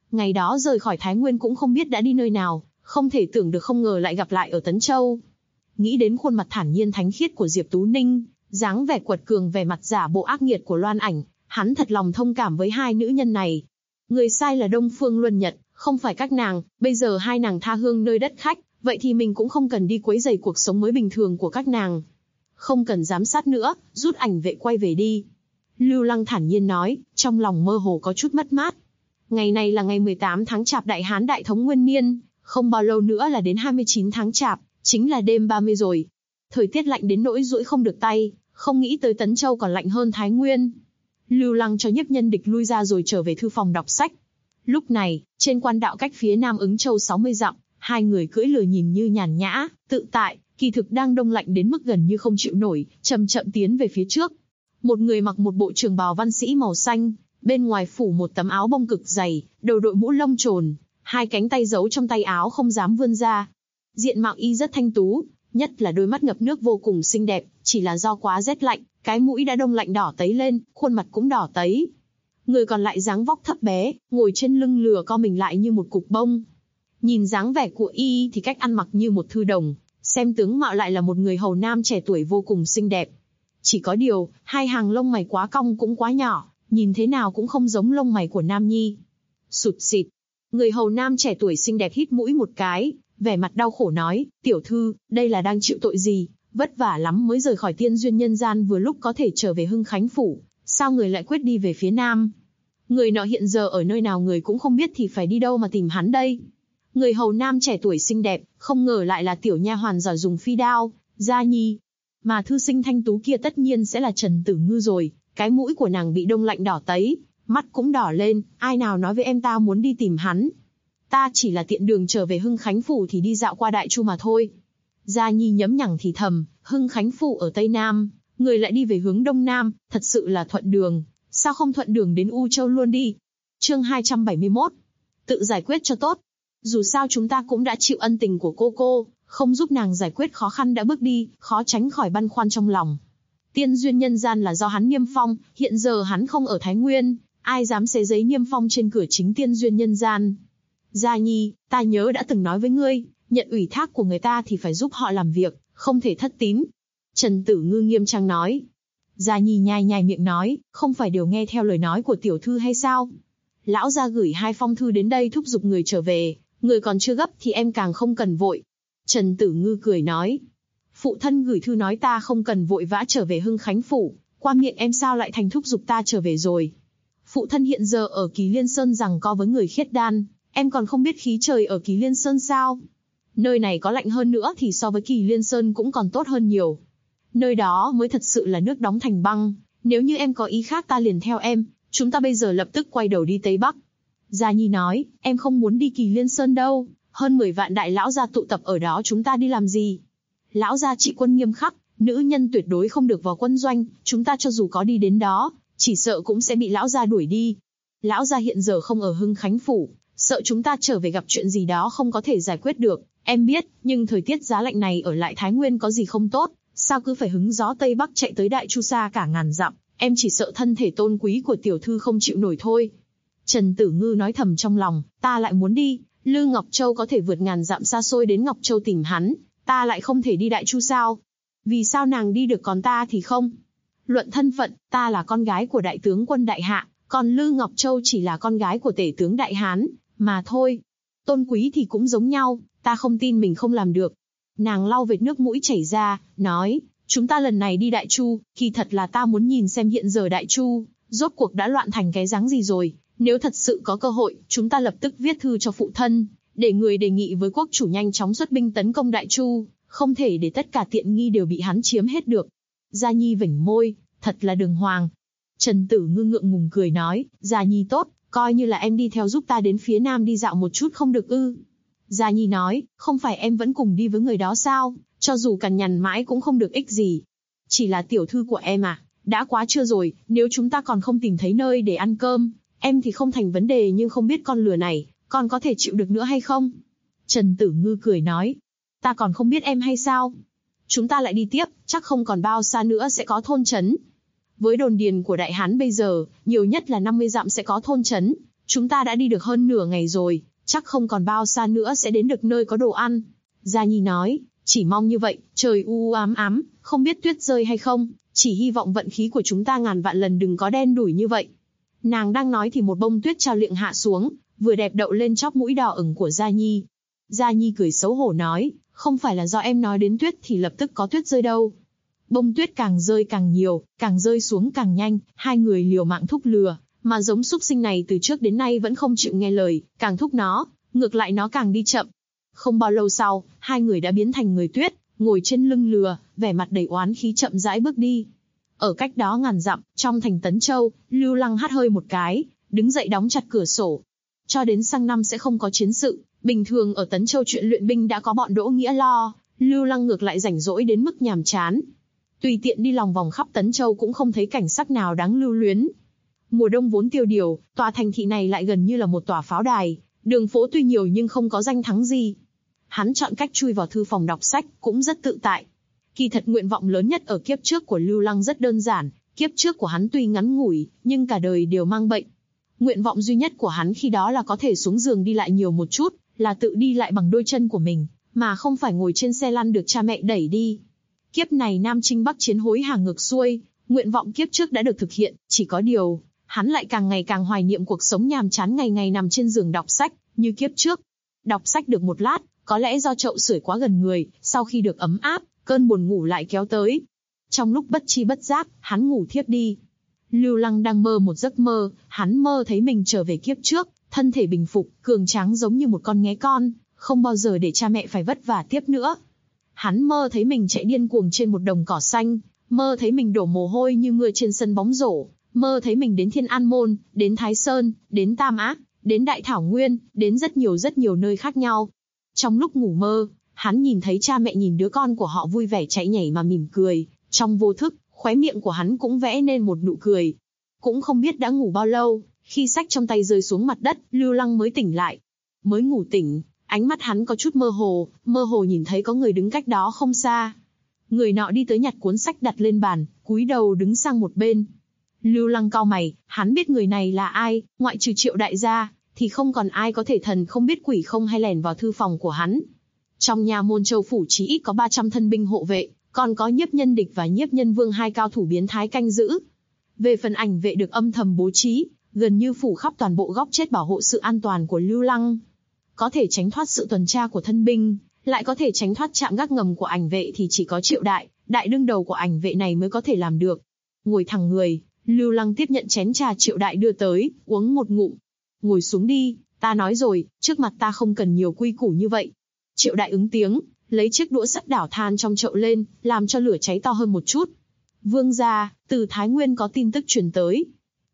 Ngày đó rời khỏi Thái Nguyên cũng không biết đã đi nơi nào, không thể tưởng được không ngờ lại gặp lại ở Tấn Châu. Nghĩ đến khuôn mặt thản nhiên thánh khiết của Diệp Tú Ninh, dáng vẻ quật cường vẻ mặt giả bộ ác nghiệt của Loan Ảnh, hắn thật lòng thông cảm với hai nữ nhân này. Người sai là Đông Phương Luân Nhật, không phải các nàng, bây giờ hai nàng tha hương nơi đất khách, vậy thì mình cũng không cần đi quấy rầy cuộc sống mới bình thường của các nàng. Không cần giám sát nữa, rút ảnh vệ quay về đi. Lưu Lăng thản nhiên nói, trong lòng mơ hồ có chút mất mát. Ngày này là ngày 18 tháng Chạp Đại Hán Đại Thống Nguyên Niên, không bao lâu nữa là đến 29 tháng Chạp, chính là đêm 30 rồi. Thời tiết lạnh đến nỗi duỗi không được tay, không nghĩ tới Tấn Châu còn lạnh hơn Thái Nguyên. Lưu Lăng cho Nhiếp Nhân Địch lui ra rồi trở về thư phòng đọc sách. Lúc này, trên quan đạo cách phía Nam Ứng Châu 60 dặm, hai người cưỡi lừa nhìn như nhàn nhã, tự tại, kỳ thực đang đông lạnh đến mức gần như không chịu nổi, chậm chậm tiến về phía trước. Một người mặc một bộ trường bào văn sĩ màu xanh, bên ngoài phủ một tấm áo bông cực dày, đầu đội mũ lông trồn, hai cánh tay giấu trong tay áo không dám vươn ra. Diện mạo y rất thanh tú, nhất là đôi mắt ngập nước vô cùng xinh đẹp, chỉ là do quá rét lạnh, cái mũi đã đông lạnh đỏ tấy lên, khuôn mặt cũng đỏ tấy. Người còn lại dáng vóc thấp bé, ngồi trên lưng lừa co mình lại như một cục bông. Nhìn dáng vẻ của y thì cách ăn mặc như một thư đồng, xem tướng mạo lại là một người hầu nam trẻ tuổi vô cùng xinh đẹp. Chỉ có điều, hai hàng lông mày quá cong cũng quá nhỏ, nhìn thế nào cũng không giống lông mày của nam nhi. Sụt xịt. Người hầu nam trẻ tuổi xinh đẹp hít mũi một cái, vẻ mặt đau khổ nói, tiểu thư, đây là đang chịu tội gì, vất vả lắm mới rời khỏi tiên duyên nhân gian vừa lúc có thể trở về Hưng Khánh Phủ, sao người lại quyết đi về phía Nam? Người nọ hiện giờ ở nơi nào người cũng không biết thì phải đi đâu mà tìm hắn đây? Người hầu nam trẻ tuổi xinh đẹp, không ngờ lại là tiểu nha hoàn giỏi dùng phi đao, Gia Nhi. Mà thư sinh thanh tú kia tất nhiên sẽ là Trần Tử Ngư rồi, cái mũi của nàng bị đông lạnh đỏ tấy, mắt cũng đỏ lên, ai nào nói với em ta muốn đi tìm hắn? Ta chỉ là tiện đường trở về Hưng Khánh Phủ thì đi dạo qua Đại Chu mà thôi. Gia Nhi nhấm nhẳng thì thầm, Hưng Khánh Phủ ở Tây Nam, người lại đi về hướng Đông Nam, thật sự là thuận đường, sao không thuận đường đến U Châu luôn đi? Chương 271. Tự giải quyết cho tốt. Dù sao chúng ta cũng đã chịu ân tình của cô, không giúp nàng giải quyết khó khăn đã bước đi, khó tránh khỏi băn khoăn trong lòng. Tiên duyên nhân gian là do hắn niêm phong, hiện giờ hắn không ở Thái Nguyên, ai dám xé giấy niêm phong trên cửa chính tiên duyên nhân gian. Gia Nhi, ta nhớ đã từng nói với ngươi, nhận ủy thác của người ta thì phải giúp họ làm việc, không thể thất tín. Trần Tử Ngư nghiêm trang nói. Gia Nhi nhai nhai miệng nói, không phải đều nghe theo lời nói của tiểu thư hay sao? Lão gia gửi 2 phong thư đến đây thúc giục người trở về, người còn chưa gấp thì em càng không cần vội. Trần Tử Ngư cười nói. Phụ thân gửi thư nói ta không cần vội vã trở về Hưng Khánh Phủ, qua miệng em sao lại thành thúc giục ta trở về rồi? Phụ thân hiện giờ ở Kỳ Liên Sơn giằng co với người khiết đan, em còn không biết khí trời ở Kỳ Liên Sơn sao? Nơi này có lạnh hơn nữa thì so với Kỳ Liên Sơn cũng còn tốt hơn nhiều. Nơi đó mới thật sự là nước đóng thành băng, nếu như em có ý khác ta liền theo em, chúng ta bây giờ lập tức quay đầu đi Tây Bắc. Gia Nhi nói, em không muốn đi Kỳ Liên Sơn đâu, hơn 10 vạn đại lão gia tụ tập ở đó chúng ta đi làm gì? Lão gia trị quân nghiêm khắc, nữ nhân tuyệt đối không được vào quân doanh, chúng ta cho dù có đi đến đó, chỉ sợ cũng sẽ bị lão gia đuổi đi. Lão gia hiện giờ không ở Hưng Khánh Phủ, sợ chúng ta trở về gặp chuyện gì đó không có thể giải quyết được, em biết, nhưng thời tiết giá lạnh này ở lại Thái Nguyên có gì không tốt, sao cứ phải hứng gió Tây Bắc chạy tới Đại Chu xa cả ngàn dặm, em chỉ sợ thân thể tôn quý của tiểu thư không chịu nổi thôi. Trần Tử Ngư nói thầm trong lòng, ta lại muốn đi, Lư Ngọc Châu có thể vượt ngàn dặm xa xôi đến Ngọc Châu tìm hắn, ta lại không thể đi Đại Chu sao? Vì sao nàng đi được còn ta thì không? Luận thân phận, ta là con gái của đại tướng quân đại hạ, còn Lư Ngọc Châu chỉ là con gái của tể tướng đại hán, mà thôi. Tôn quý thì cũng giống nhau, ta không tin mình không làm được. Nàng lau vệt nước mũi chảy ra, nói, chúng ta lần này đi Đại Chu, kỳ thật là ta muốn nhìn xem hiện giờ Đại Chu, rốt cuộc đã loạn thành cái dáng gì rồi. Nếu thật sự có cơ hội, chúng ta lập tức viết thư cho phụ thân, để người đề nghị với quốc chủ nhanh chóng xuất binh tấn công Đại Chu, không thể để tất cả tiện nghi đều bị hắn chiếm hết được. Gia Nhi vểnh môi, thật là đường hoàng. Trần Tử Ngư ngượng ngùng cười nói, Gia Nhi tốt, coi như là em đi theo giúp ta đến phía Nam đi dạo một chút không được ư? Gia Nhi nói, không phải em vẫn cùng đi với người đó sao, cho dù cằn nhằn mãi cũng không được ích gì. Chỉ là tiểu thư của em à, đã quá trưa rồi, nếu chúng ta còn không tìm thấy nơi để ăn cơm, em thì không thành vấn đề nhưng không biết con lừa này, con có thể chịu được nữa hay không? Trần Tử Ngư cười nói, ta còn không biết em hay sao? Chúng ta lại đi tiếp, chắc không còn bao xa nữa sẽ có thôn trấn. Với đồn điền của Đại Hán bây giờ, nhiều nhất là 50 dặm sẽ có thôn trấn, Chúng ta đã đi được hơn nửa ngày rồi, chắc không còn bao xa nữa sẽ đến được nơi có đồ ăn. Gia Nhi nói, chỉ mong như vậy, trời u ám ám, không biết tuyết rơi hay không, chỉ hy vọng vận khí của chúng ta ngàn vạn lần đừng có đen đủi như vậy. Nàng đang nói thì một bông tuyết trao liệng hạ xuống, vừa đẹp đậu lên chóp mũi đỏ ửng của Gia Nhi. Gia Nhi cười xấu hổ nói, không phải là do em nói đến tuyết thì lập tức có tuyết rơi đâu. Bông tuyết càng rơi càng nhiều, càng rơi xuống càng nhanh, hai người liều mạng thúc lừa, mà giống súc sinh này từ trước đến nay vẫn không chịu nghe lời, càng thúc nó, ngược lại nó càng đi chậm. Không bao lâu sau, hai người đã biến thành người tuyết, ngồi trên lưng lừa, vẻ mặt đầy oán khí chậm rãi bước đi. Ở cách đó ngàn dặm, trong thành Tấn Châu, Lưu Lăng hắt hơi một cái, đứng dậy đóng chặt cửa sổ. Cho đến sang năm sẽ không có chiến sự, bình thường ở Tấn Châu chuyện luyện binh đã có bọn Đỗ Nghĩa lo, Lưu Lăng ngược lại rảnh rỗi đến mức nhàm chán. Tùy tiện đi lòng vòng khắp Tấn Châu cũng không thấy cảnh sắc nào đáng lưu luyến. Mùa đông vốn tiêu điều, tòa thành thị này lại gần như là một tòa pháo đài, đường phố tuy nhiều nhưng không có danh thắng gì. Hắn chọn cách chui vào thư phòng đọc sách, cũng rất tự tại. Kỳ thật nguyện vọng lớn nhất ở kiếp trước của Lưu Lăng rất đơn giản, kiếp trước của hắn tuy ngắn ngủi, nhưng cả đời đều mang bệnh. Nguyện vọng duy nhất của hắn khi đó là có thể xuống giường đi lại nhiều một chút, là tự đi lại bằng đôi chân của mình, mà không phải ngồi trên xe lăn được cha mẹ đẩy đi. Kiếp này Nam Chinh Bắc Chiến hối hả ngược xuôi, nguyện vọng kiếp trước đã được thực hiện, chỉ có điều, hắn lại càng ngày càng hoài niệm cuộc sống nhàm chán ngày ngày nằm trên giường đọc sách, như kiếp trước. Đọc sách được một lát, có lẽ do chậu sưởi quá gần người, sau khi được ấm áp, cơn buồn ngủ lại kéo tới. Trong lúc bất chi bất giác, hắn ngủ thiếp đi. Lưu Lăng đang mơ một giấc mơ, hắn mơ thấy mình trở về kiếp trước, thân thể bình phục, cường tráng giống như một con nghé con, không bao giờ để cha mẹ phải vất vả tiếp nữa. Hắn mơ thấy mình chạy điên cuồng trên một đồng cỏ xanh, mơ thấy mình đổ mồ hôi như mưa trên sân bóng rổ, mơ thấy mình đến Thiên An Môn, đến Thái Sơn, đến Tam Ác, đến Đại Thảo Nguyên, đến rất nhiều nơi khác nhau. Trong lúc ngủ mơ, hắn nhìn thấy cha mẹ nhìn đứa con của họ vui vẻ chạy nhảy mà mỉm cười, trong vô thức, khóe miệng của hắn cũng vẽ nên một nụ cười. Cũng không biết đã ngủ bao lâu, khi sách trong tay rơi xuống mặt đất, Lưu Lăng mới tỉnh lại. Mới ngủ tỉnh, ánh mắt hắn có chút mơ hồ nhìn thấy có người đứng cách đó không xa. Người nọ đi tới nhặt cuốn sách đặt lên bàn, cúi đầu đứng sang một bên. Lưu Lăng cau mày, hắn biết người này là ai, ngoại trừ Triệu đại gia, thì không còn ai có thể thần không biết quỷ không hay lẻn vào thư phòng của hắn. Trong nhà môn Châu phủ chỉ ít có 300 thân binh hộ vệ, còn có Nhiếp Nhân Địch và Nhiếp Nhân Vương hai cao thủ biến thái canh giữ. Về phần ảnh vệ được âm thầm bố trí, gần như phủ khắp toàn bộ góc chết bảo hộ sự an toàn của Lưu Lăng. Có thể tránh thoát sự tuần tra của thân binh, lại có thể tránh thoát trạm gác ngầm của ảnh vệ thì chỉ có Triệu đại đương đầu của ảnh vệ này mới có thể làm được. Ngồi thẳng người, Lưu Lăng tiếp nhận chén trà Triệu đại đưa tới, uống một ngụm. Ngồi xuống đi, ta nói rồi, trước mặt ta không cần nhiều quy củ như vậy. Triệu đại ứng tiếng, lấy chiếc đũa sắt đảo than trong chậu lên, làm cho lửa cháy to hơn một chút. Vương gia, từ Thái Nguyên có tin tức truyền tới.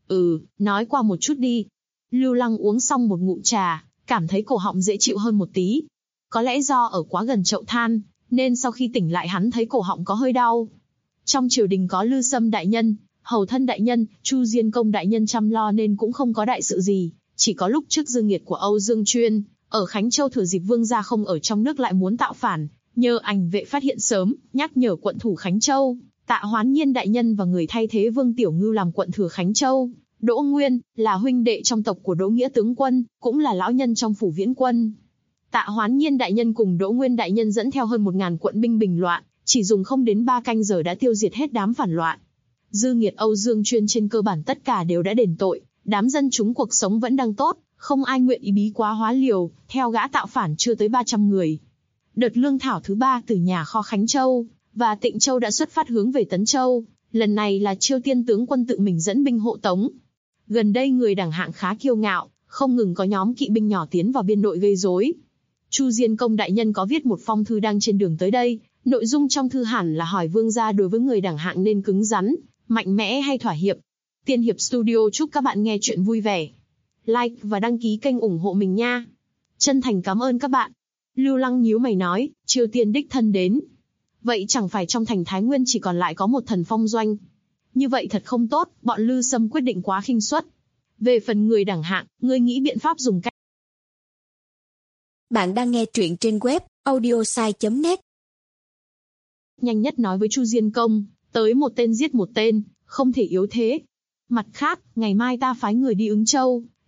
Nói qua một chút đi. Lưu Lăng uống xong một ngụm trà, cảm thấy cổ họng dễ chịu hơn một tí. Có lẽ do ở quá gần chậu than, nên sau khi tỉnh lại hắn thấy cổ họng có hơi đau. Trong triều đình có Lư Sâm đại nhân, Hầu Thân đại nhân, Chu Diên Công đại nhân chăm lo nên cũng không có đại sự gì. Chỉ có lúc trước dương nghiệt của Âu Dương Chuyên, ở Khánh Châu thừa dịp vương gia không ở trong nước lại muốn tạo phản, nhờ ảnh vệ phát hiện sớm, nhắc nhở quận thủ Khánh Châu, Tạ Hoán Nhiên đại nhân và người thay thế Vương Tiểu Ngưu làm quận thừa Khánh Châu. Đỗ Nguyên, là huynh đệ trong tộc của Đỗ Nghĩa tướng quân, cũng là lão nhân trong phủ Viễn quân. Tạ Hoán Nhiên đại nhân cùng Đỗ Nguyên đại nhân dẫn theo hơn 1000 quận binh bình loạn, chỉ dùng không đến 3 canh giờ đã tiêu diệt hết đám phản loạn. Dư nghiệt Âu Dương Chuyên trên cơ bản tất cả đều đã đền tội, đám dân chúng cuộc sống vẫn đang tốt, không ai nguyện ý bí quá hóa liều, theo gã tạo phản chưa tới 300 người. Đợt lương thảo thứ 3 từ nhà kho Khánh Châu và Tịnh Châu đã xuất phát hướng về Tấn Châu, lần này là Chiêu Tiên tướng quân tự mình dẫn binh hộ tống. Gần đây người đẳng hạng khá kiêu ngạo, không ngừng có nhóm kỵ binh nhỏ tiến vào biên nội gây rối. Chu Diên Công đại nhân có viết một phong thư đang trên đường tới đây, nội dung trong thư hẳn là hỏi vương gia đối với người đẳng hạng nên cứng rắn, mạnh mẽ hay thỏa hiệp. Tiên Hiệp Studio chúc các bạn nghe chuyện vui vẻ. Like và đăng ký kênh ủng hộ mình nha. Chân thành cảm ơn các bạn. Lưu Lăng nhíu mày nói, Chiêu Tiên đích thân đến. Vậy chẳng phải trong thành Thái Nguyên chỉ còn lại có một Thần Phong doanh. Như vậy thật không tốt, bọn Lư Sâm quyết định quá khinh suất. Về phần người đẳng hạng, ngươi nghĩ biện pháp dùng cách. Bạn đang nghe truyện trên web audiosai.net. Nhanh nhất nói với Chu Diên Công, tới một tên giết một tên, không thể yếu thế. Mặt khác, ngày mai ta phái người đi Ứng Châu,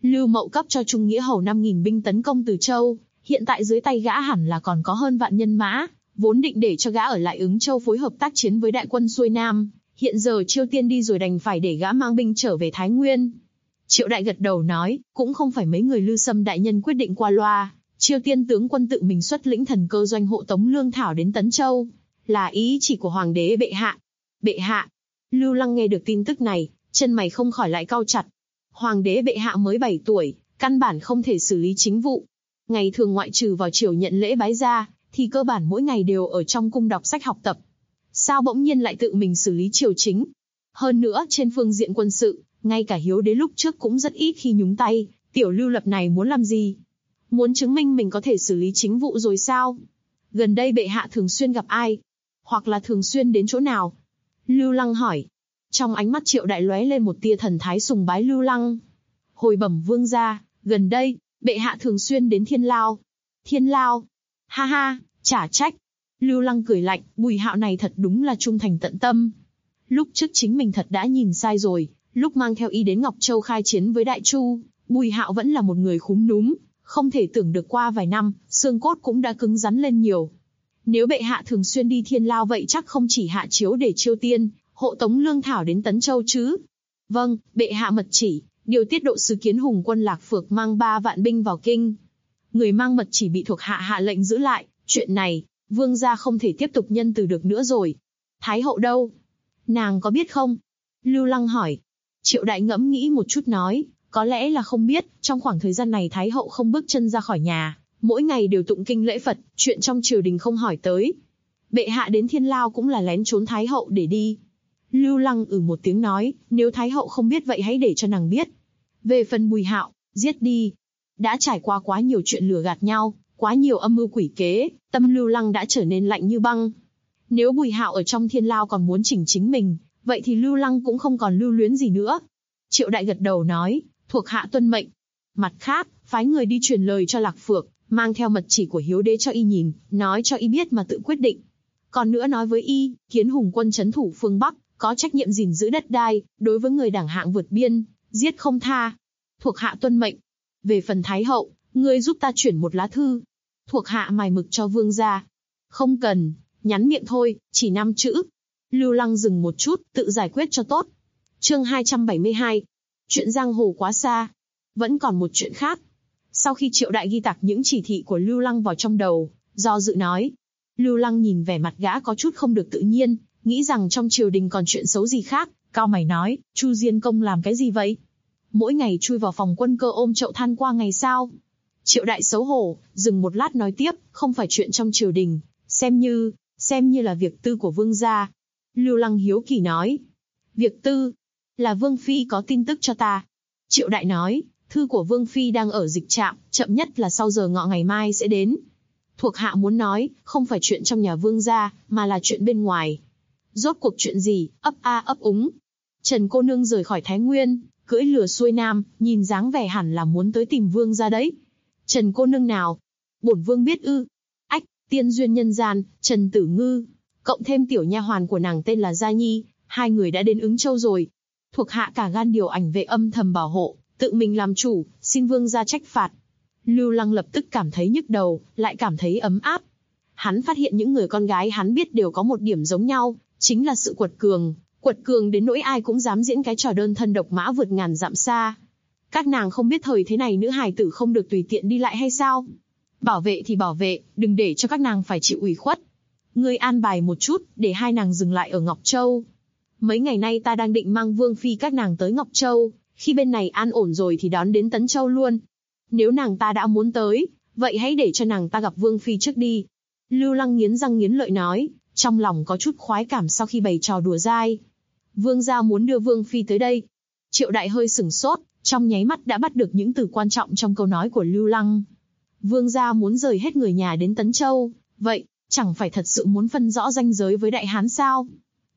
Lưu Mậu cấp cho Trung Nghĩa Hầu 5.000 binh tấn công Từ Châu, hiện tại dưới tay gã hẳn là còn có hơn vạn nhân mã, vốn định để cho gã ở lại Ứng Châu phối hợp tác chiến với đại quân xuôi Nam, hiện giờ Chiêu Tiên đi rồi đành phải để gã mang binh trở về Thái Nguyên. Triệu Đại gật đầu nói, cũng không phải mấy người Lư Sâm đại nhân quyết định qua loa, Chiêu Tiên tướng quân tự mình xuất lĩnh thần cơ doanh hộ tống lương thảo đến Tấn Châu, là ý chỉ của Hoàng đế bệ hạ. Bệ hạ. Lưu Lăng nghe được tin tức này, chân mày không khỏi lại cau chặt. Hoàng đế bệ hạ mới 7 tuổi, căn bản không thể xử lý chính vụ. Ngày thường ngoại trừ vào triều nhận lễ bái gia, thì cơ bản mỗi ngày đều ở trong cung đọc sách học tập. Sao bỗng nhiên lại tự mình xử lý triều chính? Hơn nữa trên phương diện quân sự, ngay cả Hiếu đế lúc trước cũng rất ít khi nhúng tay, tiểu Lưu Lập này muốn làm gì? Muốn chứng minh mình có thể xử lý chính vụ rồi sao? Gần đây bệ hạ thường xuyên gặp ai? Hoặc là thường xuyên đến chỗ nào? Lưu Lăng hỏi. Trong ánh mắt Triệu Đại lóe lên một tia thần thái sùng bái Lưu Lăng. Hồi bẩm vương gia, gần đây, bệ hạ thường xuyên đến Thiên Lao. Thiên Lao? Ha ha, chả trách. Lưu Lăng cười lạnh, Bùi Hạo này thật đúng là trung thành tận tâm. Lúc trước chính mình thật đã nhìn sai rồi, lúc mang theo y đến Ngọc Châu khai chiến với Đại Chu, Bùi Hạo vẫn là một người khúm núm, không thể tưởng được qua vài năm, xương cốt cũng đã cứng rắn lên nhiều. Nếu bệ hạ thường xuyên đi Thiên Lao vậy chắc không chỉ hạ chiếu để Chiêu Tiên, hộ tống lương thảo đến Tấn Châu chứ. Vâng, bệ hạ mật chỉ, điều tiết độ sứ Kiến Hùng quân Lạc Phược mang 3 vạn binh vào kinh. Người mang mật chỉ bị thuộc hạ hạ lệnh giữ lại, chuyện này, vương gia không thể tiếp tục nhân từ được nữa rồi. Thái hậu đâu? Nàng có biết không? Lưu Lăng hỏi. Triệu Đại ngẫm nghĩ một chút nói, có lẽ là không biết, trong khoảng thời gian này Thái hậu không bước chân ra khỏi nhà, mỗi ngày đều tụng kinh lễ Phật, chuyện trong triều đình không hỏi tới. Bệ hạ đến Thiên Lao cũng là lén trốn Thái hậu để đi. Lưu Lăng một tiếng nói, nếu Thái hậu không biết vậy hãy để cho nàng biết. Về phần Bùi Hạo, giết đi. Đã trải qua quá nhiều chuyện lừa gạt nhau, quá nhiều âm mưu quỷ kế, tâm Lưu Lăng đã trở nên lạnh như băng. Nếu Bùi Hạo ở trong Thiên Lao còn muốn chỉnh chính mình, vậy thì Lưu Lăng cũng không còn lưu luyến gì nữa. Triệu Đại gật đầu nói, thuộc hạ tuân mệnh. Mặt khác, phái người đi truyền lời cho Lạc Phược, mang theo mật chỉ của Hiếu đế cho y nhìn, nói cho y biết mà tự quyết định. Còn nữa nói với y, Kiến Hùng quân trấn thủ phương Bắc, có trách nhiệm gìn giữ đất đai, đối với người đảng hạng vượt biên, giết không tha. Thuộc hạ tuân mệnh. Về phần Thái hậu, ngươi giúp ta chuyển một lá thư. Thuộc hạ mài mực cho vương gia. Không cần, nhắn miệng thôi, chỉ 5 chữ. Lưu Lăng dừng một chút, tự giải quyết cho tốt. Chương 272. Chuyện giang hồ quá xa. Vẫn còn một chuyện khác. Sau khi Triệu Đại ghi tạc những chỉ thị của Lưu Lăng vào trong đầu, do dự nói. Lưu Lăng nhìn vẻ mặt gã có chút không được tự nhiên, nghĩ rằng trong triều đình còn chuyện xấu gì khác, cau mày nói, Chu Diên Công làm cái gì vậy? Mỗi ngày chui vào phòng quân cơ ôm chậu than qua ngày sao? Triệu Đại xấu hổ, dừng một lát nói tiếp, không phải chuyện trong triều đình, xem như là việc tư của vương gia. Lưu Lăng hiếu kỳ nói, việc tư, là vương phi có tin tức cho ta. Triệu Đại nói, thư của vương phi đang ở dịch trạm, chậm nhất là sau giờ ngọ ngày mai sẽ đến. Thuộc hạ muốn nói, không phải chuyện trong nhà vương gia, mà là chuyện bên ngoài. Rốt cuộc chuyện gì? Ấp a ấp úng. Trần cô nương rời khỏi Thái Nguyên, cưỡi lừa xuôi Nam, nhìn dáng vẻ hẳn là muốn tới tìm vương gia đấy. Trần cô nương nào? Bổn vương biết ư? Ách, tiên duyên nhân gian, Trần Tử Ngư, cộng thêm tiểu nha hoàn của nàng tên là Gia Nhi, 2 người đã đến Ứng Châu rồi. Thuộc hạ cả gan điều ảnh vệ âm thầm bảo hộ, tự mình làm chủ, xin vương gia trách phạt. Lưu Lăng lập tức cảm thấy nhức đầu, lại cảm thấy ấm áp. Hắn phát hiện những người con gái hắn biết đều có một điểm giống nhau, chính là sự quật cường đến nỗi ai cũng dám diễn cái trò đơn thân độc mã vượt ngàn dặm xa. Các nàng không biết thời thế này nữ hài tử không được tùy tiện đi lại hay sao? Bảo vệ thì bảo vệ, đừng để cho các nàng phải chịu ủy khuất. Ngươi an bài một chút, để 2 nàng dừng lại ở Ngọc Châu. Mấy ngày nay ta đang định mang vương phi các nàng tới Ngọc Châu, khi bên này an ổn rồi thì đón đến Tấn Châu luôn. Nếu nàng ta đã muốn tới, vậy hãy để cho nàng ta gặp vương phi trước đi. Lưu Lăng nghiến răng nghiến lợi nói, trong lòng có chút khoái cảm sau khi bày trò đùa dai. Vương gia muốn đưa vương phi tới đây. Triệu Đại hơi sửng sốt, trong nháy mắt đã bắt được những từ quan trọng trong câu nói của Lưu Lăng. Vương gia muốn rời hết người nhà đến Tấn Châu, vậy, chẳng phải thật sự muốn phân rõ ranh giới với Đại Hán sao?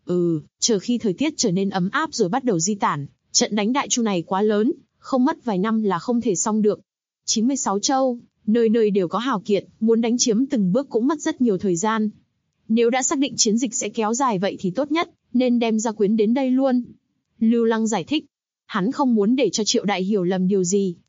Chờ khi thời tiết trở nên ấm áp rồi bắt đầu di tản, trận đánh Đại Chu này quá lớn, không mất vài năm là không thể xong được. 96 châu, nơi nơi đều có hào kiệt, muốn đánh chiếm từng bước cũng mất rất nhiều thời gian. Nếu đã xác định chiến dịch sẽ kéo dài vậy thì tốt nhất, nên đem gia quyến đến đây luôn. Lưu Lăng giải thích, hắn không muốn để cho Triệu Đại hiểu lầm điều gì,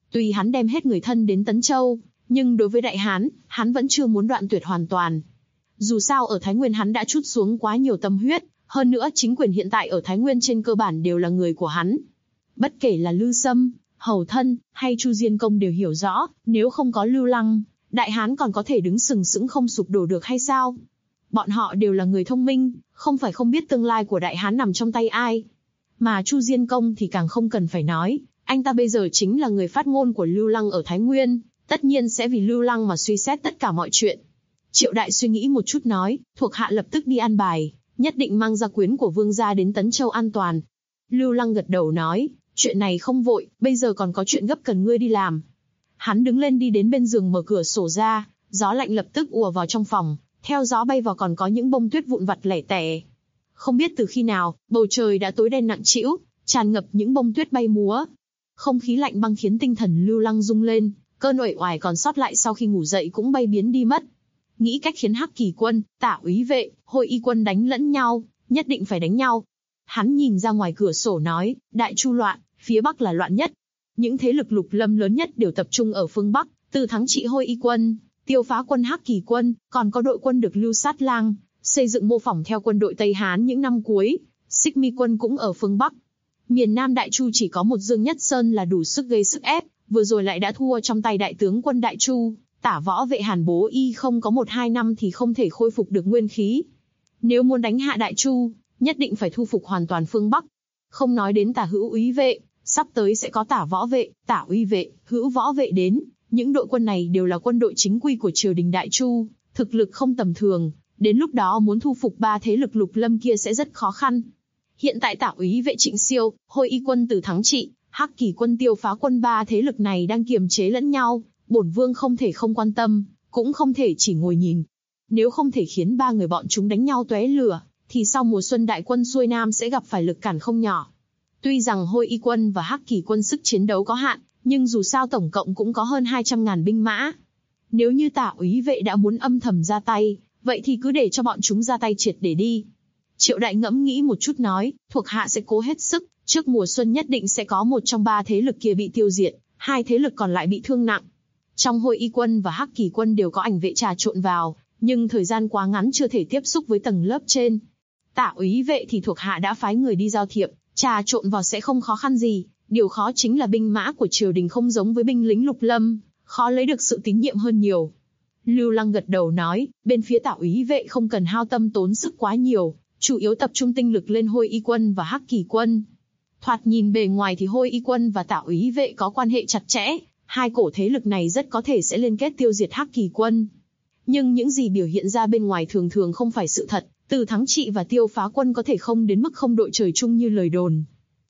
Tuy hắn đem hết người thân đến Tấn Châu, nhưng đối với Đại Hán, hắn vẫn chưa muốn đoạn tuyệt hoàn toàn. Dù sao ở Thái Nguyên hắn đã trút xuống quá nhiều tâm huyết, hơn nữa chính quyền hiện tại ở Thái Nguyên trên cơ bản đều là người của hắn. Bất kể là Lư Sâm, Hầu Thân, hay Chu Diên Công đều hiểu rõ, nếu không có Lưu Lăng, Đại Hán còn có thể đứng sừng sững không sụp đổ được hay sao? Bọn họ đều là người thông minh, không phải không biết tương lai của Đại Hán nằm trong tay ai. Mà Chu Diên Công thì càng không cần phải nói, anh ta bây giờ chính là người phát ngôn của Lưu Lăng ở Thái Nguyên, tất nhiên sẽ vì Lưu Lăng mà suy xét tất cả mọi chuyện. Triệu Đại suy nghĩ một chút nói, thuộc hạ lập tức đi an bài, nhất định mang gia quyến của vương gia đến Tấn Châu an toàn. Lưu Lăng gật đầu nói, chuyện này không vội, bây giờ còn có chuyện gấp cần ngươi đi làm. Hắn đứng lên đi đến bên giường mở cửa sổ ra, gió lạnh lập tức ùa vào trong phòng, theo gió bay vào còn có những bông tuyết vụn vặt lẻ tẻ. Không biết từ khi nào, bầu trời đã tối đen nặng trĩu, tràn ngập những bông tuyết bay múa. Không khí lạnh băng khiến tinh thần Lưu Lăng rung lên, cơn uể oải còn sót lại sau khi ngủ dậy cũng bay biến đi mất. Nghĩ cách khiến Hắc Kỳ quân, Tả Úy vệ, Hội Y quân đánh lẫn nhau, nhất định phải đánh nhau. Hắn nhìn ra ngoài cửa sổ nói, Đại Chu loạn, phía Bắc là loạn nhất. Những thế lực lục lâm lớn nhất đều tập trung ở phương Bắc, từ Thắng Trị Hội Y quân, Tiêu Phá quân Hắc Kỳ quân, còn có đội quân được Lưu Sát Lang xây dựng mô phỏng theo quân đội Tây Hán những năm cuối, Xích Mi quân cũng ở phương Bắc. Miền Nam Đại Chu chỉ có một Dương Nhất Sơn là đủ sức gây sức ép, vừa rồi lại đã thua trong tay đại tướng quân Đại Chu. Tả võ vệ Hàn Bố Y không có 1-2 năm thì không thể khôi phục được nguyên khí. Nếu muốn đánh hạ Đại Chu, nhất định phải thu phục hoàn toàn phương Bắc. Không nói đến Tả Hữu Úy vệ, sắp tới sẽ có Tả võ vệ, Tả Uy vệ, Hữu võ vệ đến. Những đội quân này đều là quân đội chính quy của triều đình Đại Chu, thực lực không tầm thường. Đến lúc đó muốn thu phục ba thế lực lục lâm kia sẽ rất khó khăn. Hiện tại Tả Úy vệ Trịnh Siêu, Hội Y quân từ Thắng Trị, Hắc Kỳ quân Tiêu Phá quân ba thế lực này đang kiềm chế lẫn nhau. Bổn vương không thể không quan tâm, cũng không thể chỉ ngồi nhìn. Nếu không thể khiến ba người bọn chúng đánh nhau tóe lửa, thì sau mùa xuân đại quân xuôi nam sẽ gặp phải lực cản không nhỏ. Tuy rằng Hội Y quân và Hắc Kỳ quân sức chiến đấu có hạn, nhưng dù sao tổng cộng cũng có hơn 200.000 binh mã. Nếu như Tả Úy vệ đã muốn âm thầm ra tay, vậy thì cứ để cho bọn chúng ra tay triệt để đi. Triệu Đại ngẫm nghĩ một chút nói, thuộc hạ sẽ cố hết sức, trước mùa xuân nhất định sẽ có một trong ba thế lực kia bị tiêu diệt, hai thế lực còn lại bị thương nặng. Trong Hội Y quân và Hắc Kỳ quân đều có ảnh vệ trà trộn vào, nhưng thời gian quá ngắn chưa thể tiếp xúc với tầng lớp trên. Tả Úy vệ thì thuộc hạ đã phái người đi giao thiệp, trà trộn vào sẽ không khó khăn gì, điều khó chính là binh mã của triều đình không giống với binh lính lục lâm, khó lấy được sự tín nhiệm hơn nhiều. Lưu Lăng gật đầu nói, bên phía Tả Úy vệ không cần hao tâm tốn sức quá nhiều, chủ yếu tập trung tinh lực lên Hội Y quân và Hắc Kỳ quân. Thoạt nhìn bề ngoài thì Hội Y quân và Tả Úy vệ có quan hệ chặt chẽ, hai cổ thế lực này rất có thể sẽ liên kết tiêu diệt Hắc Kỳ quân. Nhưng những gì biểu hiện ra bên ngoài thường thường không phải sự thật, từ Thắng Trị và Tiêu Phá quân có thể không đến mức không đội trời chung như lời đồn.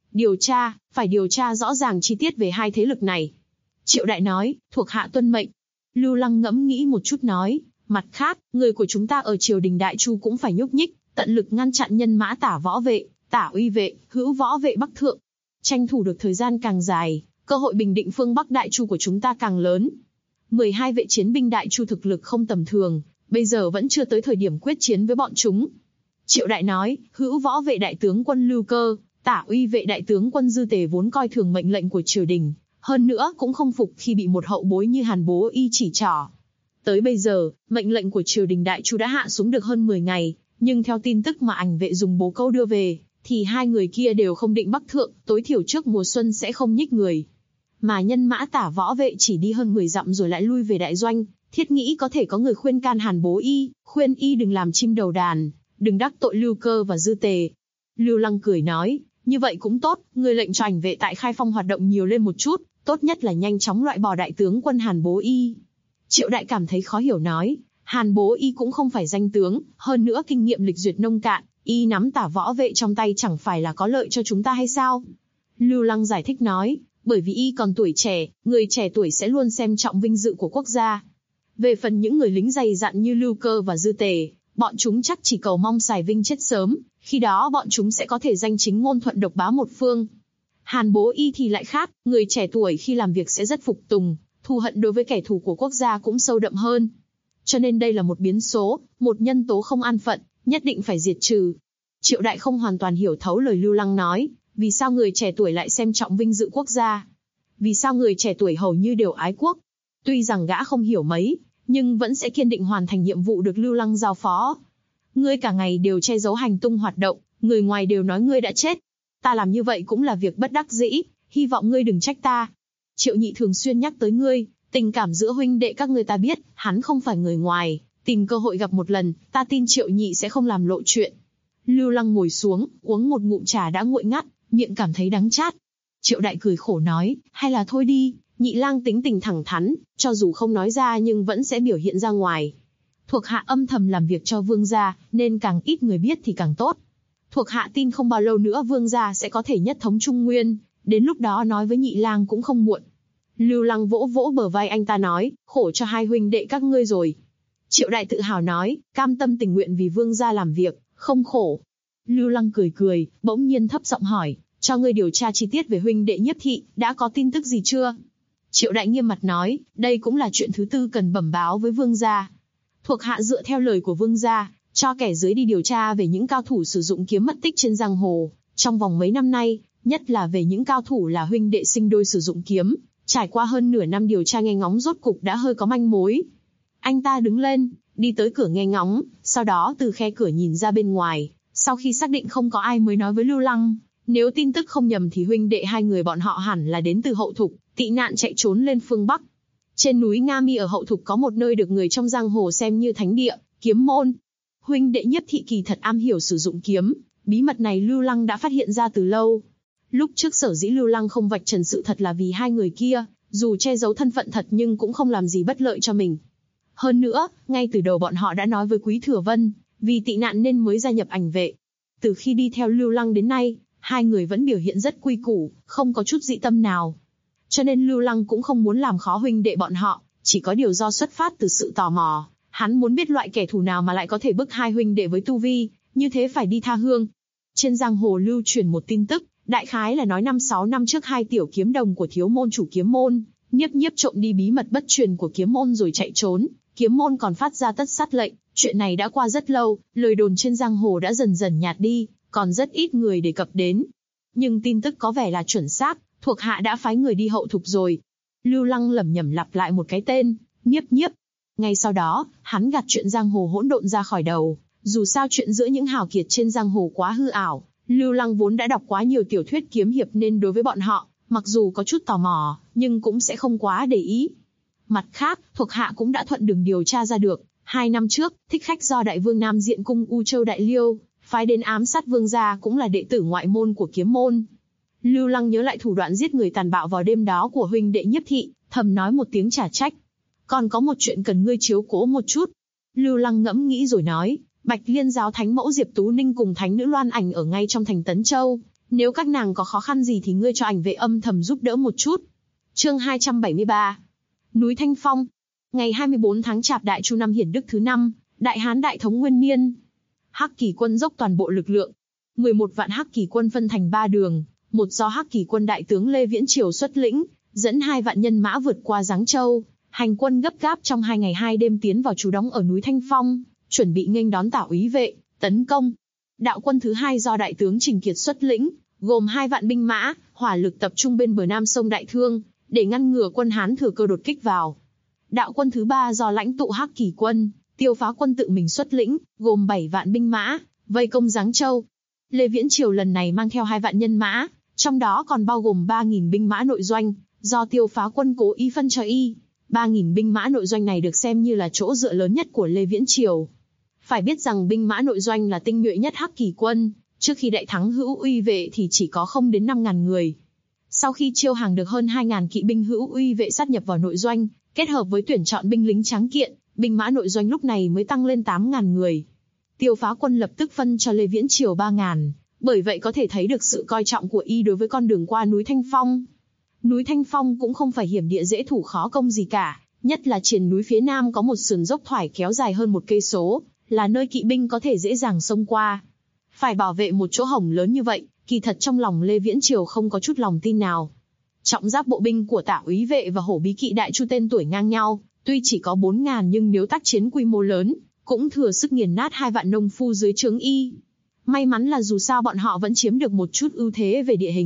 Phải điều tra rõ ràng chi tiết về hai thế lực này. Triệu Đại nói, thuộc hạ tuân mệnh. Lưu Lăng ngẫm nghĩ một chút nói, mặt khác, người của chúng ta ở triều đình Đại Chu cũng phải nhúc nhích, tận lực ngăn chặn nhân mã Tả võ vệ, Tả Uy vệ, Hữu võ vệ Bắc thượng. Tranh thủ được thời gian càng dài, cơ hội bình định phương Bắc Đại Chu của chúng ta càng lớn. 12 vệ chiến binh Đại Chu thực lực không tầm thường, bây giờ vẫn chưa tới thời điểm quyết chiến với bọn chúng. Triệu Đại nói, Hữu võ vệ đại tướng quân Lưu Cơ, Tả Uy vệ đại tướng quân Dư Tề vốn coi thường mệnh lệnh của triều đình, hơn nữa cũng không phục khi bị một hậu bối như Hàn Bố Y chỉ trỏ. Tới bây giờ, mệnh lệnh của triều đình Đại Chu đã hạ xuống được hơn 10 ngày, nhưng theo tin tức mà ảnh vệ dùng bố câu đưa về, thì hai người kia đều không định bắc thượng, tối thiểu trước mùa xuân sẽ không nhích người. Mà nhân mã Tả võ vệ chỉ đi hơn 10 dặm rồi lại lui về đại doanh, thiết nghĩ có thể có người khuyên can Hàn Bố Y, khuyên y đừng làm chim đầu đàn, đừng đắc tội Lưu Cơ và Dư Tề. Lưu Lăng cười nói, như vậy cũng tốt, người lệnh cho ảnh vệ tại Khai Phong hoạt động nhiều lên một chút, tốt nhất là nhanh chóng loại bỏ đại tướng quân Hàn Bố Y. Triệu Đại cảm thấy khó hiểu nói, Hàn Bố Y cũng không phải danh tướng, hơn nữa kinh nghiệm lịch duyệt nông cạn, y nắm Tả võ vệ trong tay chẳng phải là có lợi cho chúng ta hay sao? Lưu Lăng giải thích nói, bởi vì y còn tuổi trẻ, người trẻ tuổi sẽ luôn xem trọng vinh dự của quốc gia. Về phần những người lính dày dặn như Lưu Cơ và Dư Tề, bọn chúng chắc chỉ cầu mong xài vinh chết sớm, khi đó bọn chúng sẽ có thể danh chính ngôn thuận độc bá một phương. Hàn Bố Y thì lại khác, người trẻ tuổi khi làm việc sẽ rất phục tùng, thù hận đối với kẻ thù của quốc gia cũng sâu đậm hơn. Cho nên đây là một biến số, một nhân tố không an phận, nhất định phải diệt trừ. Triệu Đại không hoàn toàn hiểu thấu lời Lưu Lăng nói, vì sao người trẻ tuổi lại xem trọng vinh dự quốc gia. vì sao người trẻ tuổi hầu như đều ái quốc. Tuy rằng gã không hiểu mấy, nhưng vẫn sẽ kiên định hoàn thành nhiệm vụ được Lưu Lăng giao phó. Ngươi cả ngày đều che giấu hành tung hoạt động, người ngoài đều nói ngươi đã chết. Ta làm như vậy cũng là việc bất đắc dĩ, hy vọng ngươi đừng trách ta. Triệu Nhị thường xuyên nhắc tới ngươi, tình cảm giữa huynh đệ các ngươi ta biết, hắn không phải người ngoài, tìm cơ hội gặp một lần, ta tin Triệu Nhị sẽ không làm lộ chuyện. Lưu Lăng ngồi xuống, uống một ngụm trà đã nguội ngắt, miệng cảm thấy đắng chát. Triệu Đại cười khổ nói, hay là thôi đi, Nhị lang tính tình thẳng thắn, cho dù không nói ra nhưng vẫn sẽ biểu hiện ra ngoài. Thuộc hạ âm thầm làm việc cho vương gia, nên càng ít người biết thì càng tốt. Thuộc hạ tin không bao lâu nữa vương gia sẽ có thể nhất thống Trung Nguyên, đến lúc đó nói với Nhị lang cũng không muộn. Lưu Lăng vỗ vỗ bờ vai anh ta nói, khổ cho hai huynh đệ các ngươi rồi. Triệu Đại tự hào nói, cam tâm tình nguyện vì vương gia làm việc, không khổ. Lưu Lăng cười cười, bỗng nhiên thấp giọng hỏi, cho ngươi điều tra chi tiết về huynh đệ Nhiếp Thị, đã có tin tức gì chưa? Triệu Đại nghiêm mặt nói, đây cũng là chuyện thứ tư cần bẩm báo với vương gia. Thuộc hạ dựa theo lời của vương gia, cho kẻ dưới đi điều tra về những cao thủ sử dụng kiếm mất tích trên giang hồ, trong vòng mấy năm nay, nhất là về những cao thủ là huynh đệ sinh đôi sử dụng kiếm. Trải qua hơn nửa năm điều tra nghe ngóng rốt cục đã hơi có manh mối. Anh ta đứng lên, đi tới cửa nghe ngóng, sau đó từ khe cửa nhìn ra bên ngoài, sau khi xác định không có ai mới nói với Lưu Lăng, nếu tin tức không nhầm thì huynh đệ hai người bọn họ hẳn là đến từ Hậu Thục, tị nạn chạy trốn lên phương Bắc. Trên núi Nga Mi ở Hậu Thục có một nơi được người trong giang hồ xem như thánh địa, Kiếm Môn. Huynh đệ Nhiếp Thị kỳ thật am hiểu sử dụng kiếm, bí mật này Lưu Lăng đã phát hiện ra từ lâu. Lúc trước sở dĩ Lưu Lăng không vạch trần sự thật là vì hai người kia, dù che giấu thân phận thật nhưng cũng không làm gì bất lợi cho mình. Hơn nữa, ngay từ đầu bọn họ đã nói với Quý Thừa Vân, vì tị nạn nên mới gia nhập Ảnh Vệ. Từ khi đi theo Lưu Lăng đến nay, hai người vẫn biểu hiện rất quy củ, không có chút dị tâm nào. Cho nên Lưu Lăng cũng không muốn làm khó huynh đệ bọn họ, chỉ có điều do xuất phát từ sự tò mò. Hắn muốn biết loại kẻ thù nào mà lại có thể bức hai huynh đệ với tu vi, như thế phải đi tha hương. Trên giang hồ lưu truyền một tin tức, đại khái là nói 5-6 năm trước hai tiểu kiếm đồng của thiếu môn chủ Kiếm Môn, Nhiếp trộm đi bí mật bất truyền của Kiếm Môn rồi chạy trốn, Kiếm Môn còn phát ra tất sát lệnh. Chuyện này đã qua rất lâu, lời đồn trên giang hồ đã dần dần nhạt đi, còn rất ít người đề cập đến. Nhưng tin tức có vẻ là chuẩn xác, thuộc hạ đã phái người đi Hậu Thục rồi. Lưu Lăng lẩm nhẩm lặp lại một cái tên, Nhiếp. Ngay sau đó, hắn gạt chuyện giang hồ hỗn độn ra khỏi đầu. Dù sao chuyện giữa những hào kiệt trên giang hồ quá hư ảo, Lưu Lăng vốn đã đọc quá nhiều tiểu thuyết kiếm hiệp nên đối với bọn họ, mặc dù có chút tò mò, nhưng cũng sẽ không quá để ý. Mặt khác, thuộc hạ cũng đã thuận đường điều tra ra được, 2 năm trước, thích khách do Đại Vương Nam Diện Cung U Châu Đại Liêu phái đến ám sát vương gia cũng là đệ tử ngoại môn của Kiếm Môn. Lưu Lăng nhớ lại thủ đoạn giết người tàn bạo vào đêm đó của huynh đệ Nhiếp Thị, thầm nói một tiếng trả trách. Còn có một chuyện cần ngươi chiếu cố một chút. Lưu Lăng ngẫm nghĩ rồi nói, Bạch Liên giáo thánh mẫu Diệp Tú Ninh cùng thánh nữ Loan Ảnh ở ngay trong thành Tấn Châu. Nếu các nàng có khó khăn gì thì ngươi cho Ảnh Vệ âm thầm giúp đỡ một chút. Chương 273. Núi Thanh Phong. Ngày 24 tháng Chạp Đại Chu năm Hiển Đức thứ 5, Đại Hán Đại Thống Nguyên Niên. Hắc Kỳ quân dốc toàn bộ lực lượng. 11 vạn Hắc Kỳ quân phân thành 3 đường, một do Hắc Kỳ quân đại tướng Lê Viễn Triều xuất lĩnh, dẫn 2 vạn nhân mã vượt qua Giáng Châu, hành quân gấp gáp trong 2 ngày 2 đêm tiến vào trú đóng ở núi Thanh Phong, chuẩn bị nghênh đón Tả Úy Vệ tấn công. Đạo quân thứ 2 do đại tướng Trình Kiệt xuất lĩnh, gồm 2 vạn binh mã, hỏa lực tập trung bên bờ nam sông Đại Thương, để ngăn ngừa quân Hán thừa cơ đột kích vào. Đạo quân thứ 3 do lãnh tụ Hắc Kỳ quân, Tiêu Phá quân tự mình xuất lĩnh, gồm 7 vạn binh mã, vây công Giáng Châu. Lê Viễn Triều lần này mang theo 2 vạn nhân mã, trong đó còn bao gồm 3.000 binh mã nội doanh, do Tiêu Phá quân cố ý phân cho y. 3.000 binh mã nội doanh này được xem như là chỗ dựa lớn nhất của Lê Viễn Triều. Phải biết rằng binh mã nội doanh là tinh nhuệ nhất Hắc Kỳ quân, trước khi đại thắng Hữu Uy Vệ thì chỉ có không đến 5.000 người. Sau khi chiêu hàng được hơn 2.000 kỵ binh Hữu Uy Vệ sát nhập vào nội doanh, kết hợp với tuyển chọn binh lính tráng kiện, binh mã nội doanh lúc này mới tăng lên 8.000 người. Tiêu Phá quân lập tức phân cho Lê Viễn Triều 3.000, bởi vậy có thể thấy được sự coi trọng của y đối với con đường qua núi Thanh Phong. Núi Thanh Phong cũng không phải hiểm địa dễ thủ khó công gì cả, nhất là triền núi phía nam có một sườn dốc thoải kéo dài hơn 1 cây số, là nơi kỵ binh có thể dễ dàng xông qua. Phải bảo vệ một chỗ hổng lớn như vậy, kỳ thật trong lòng Lê Viễn Triều không có chút lòng tin nào. Trọng giáp bộ binh của Tả Úy Vệ và Hổ Bí Kỵ Đại Chu tên tuổi ngang nhau, tuy chỉ có 4.000 nhưng nếu tác chiến quy mô lớn, cũng thừa sức nghiền nát 2 vạn nông phu dưới trướng y. May mắn là dù sao bọn họ vẫn chiếm được một chút ưu thế về địa hình,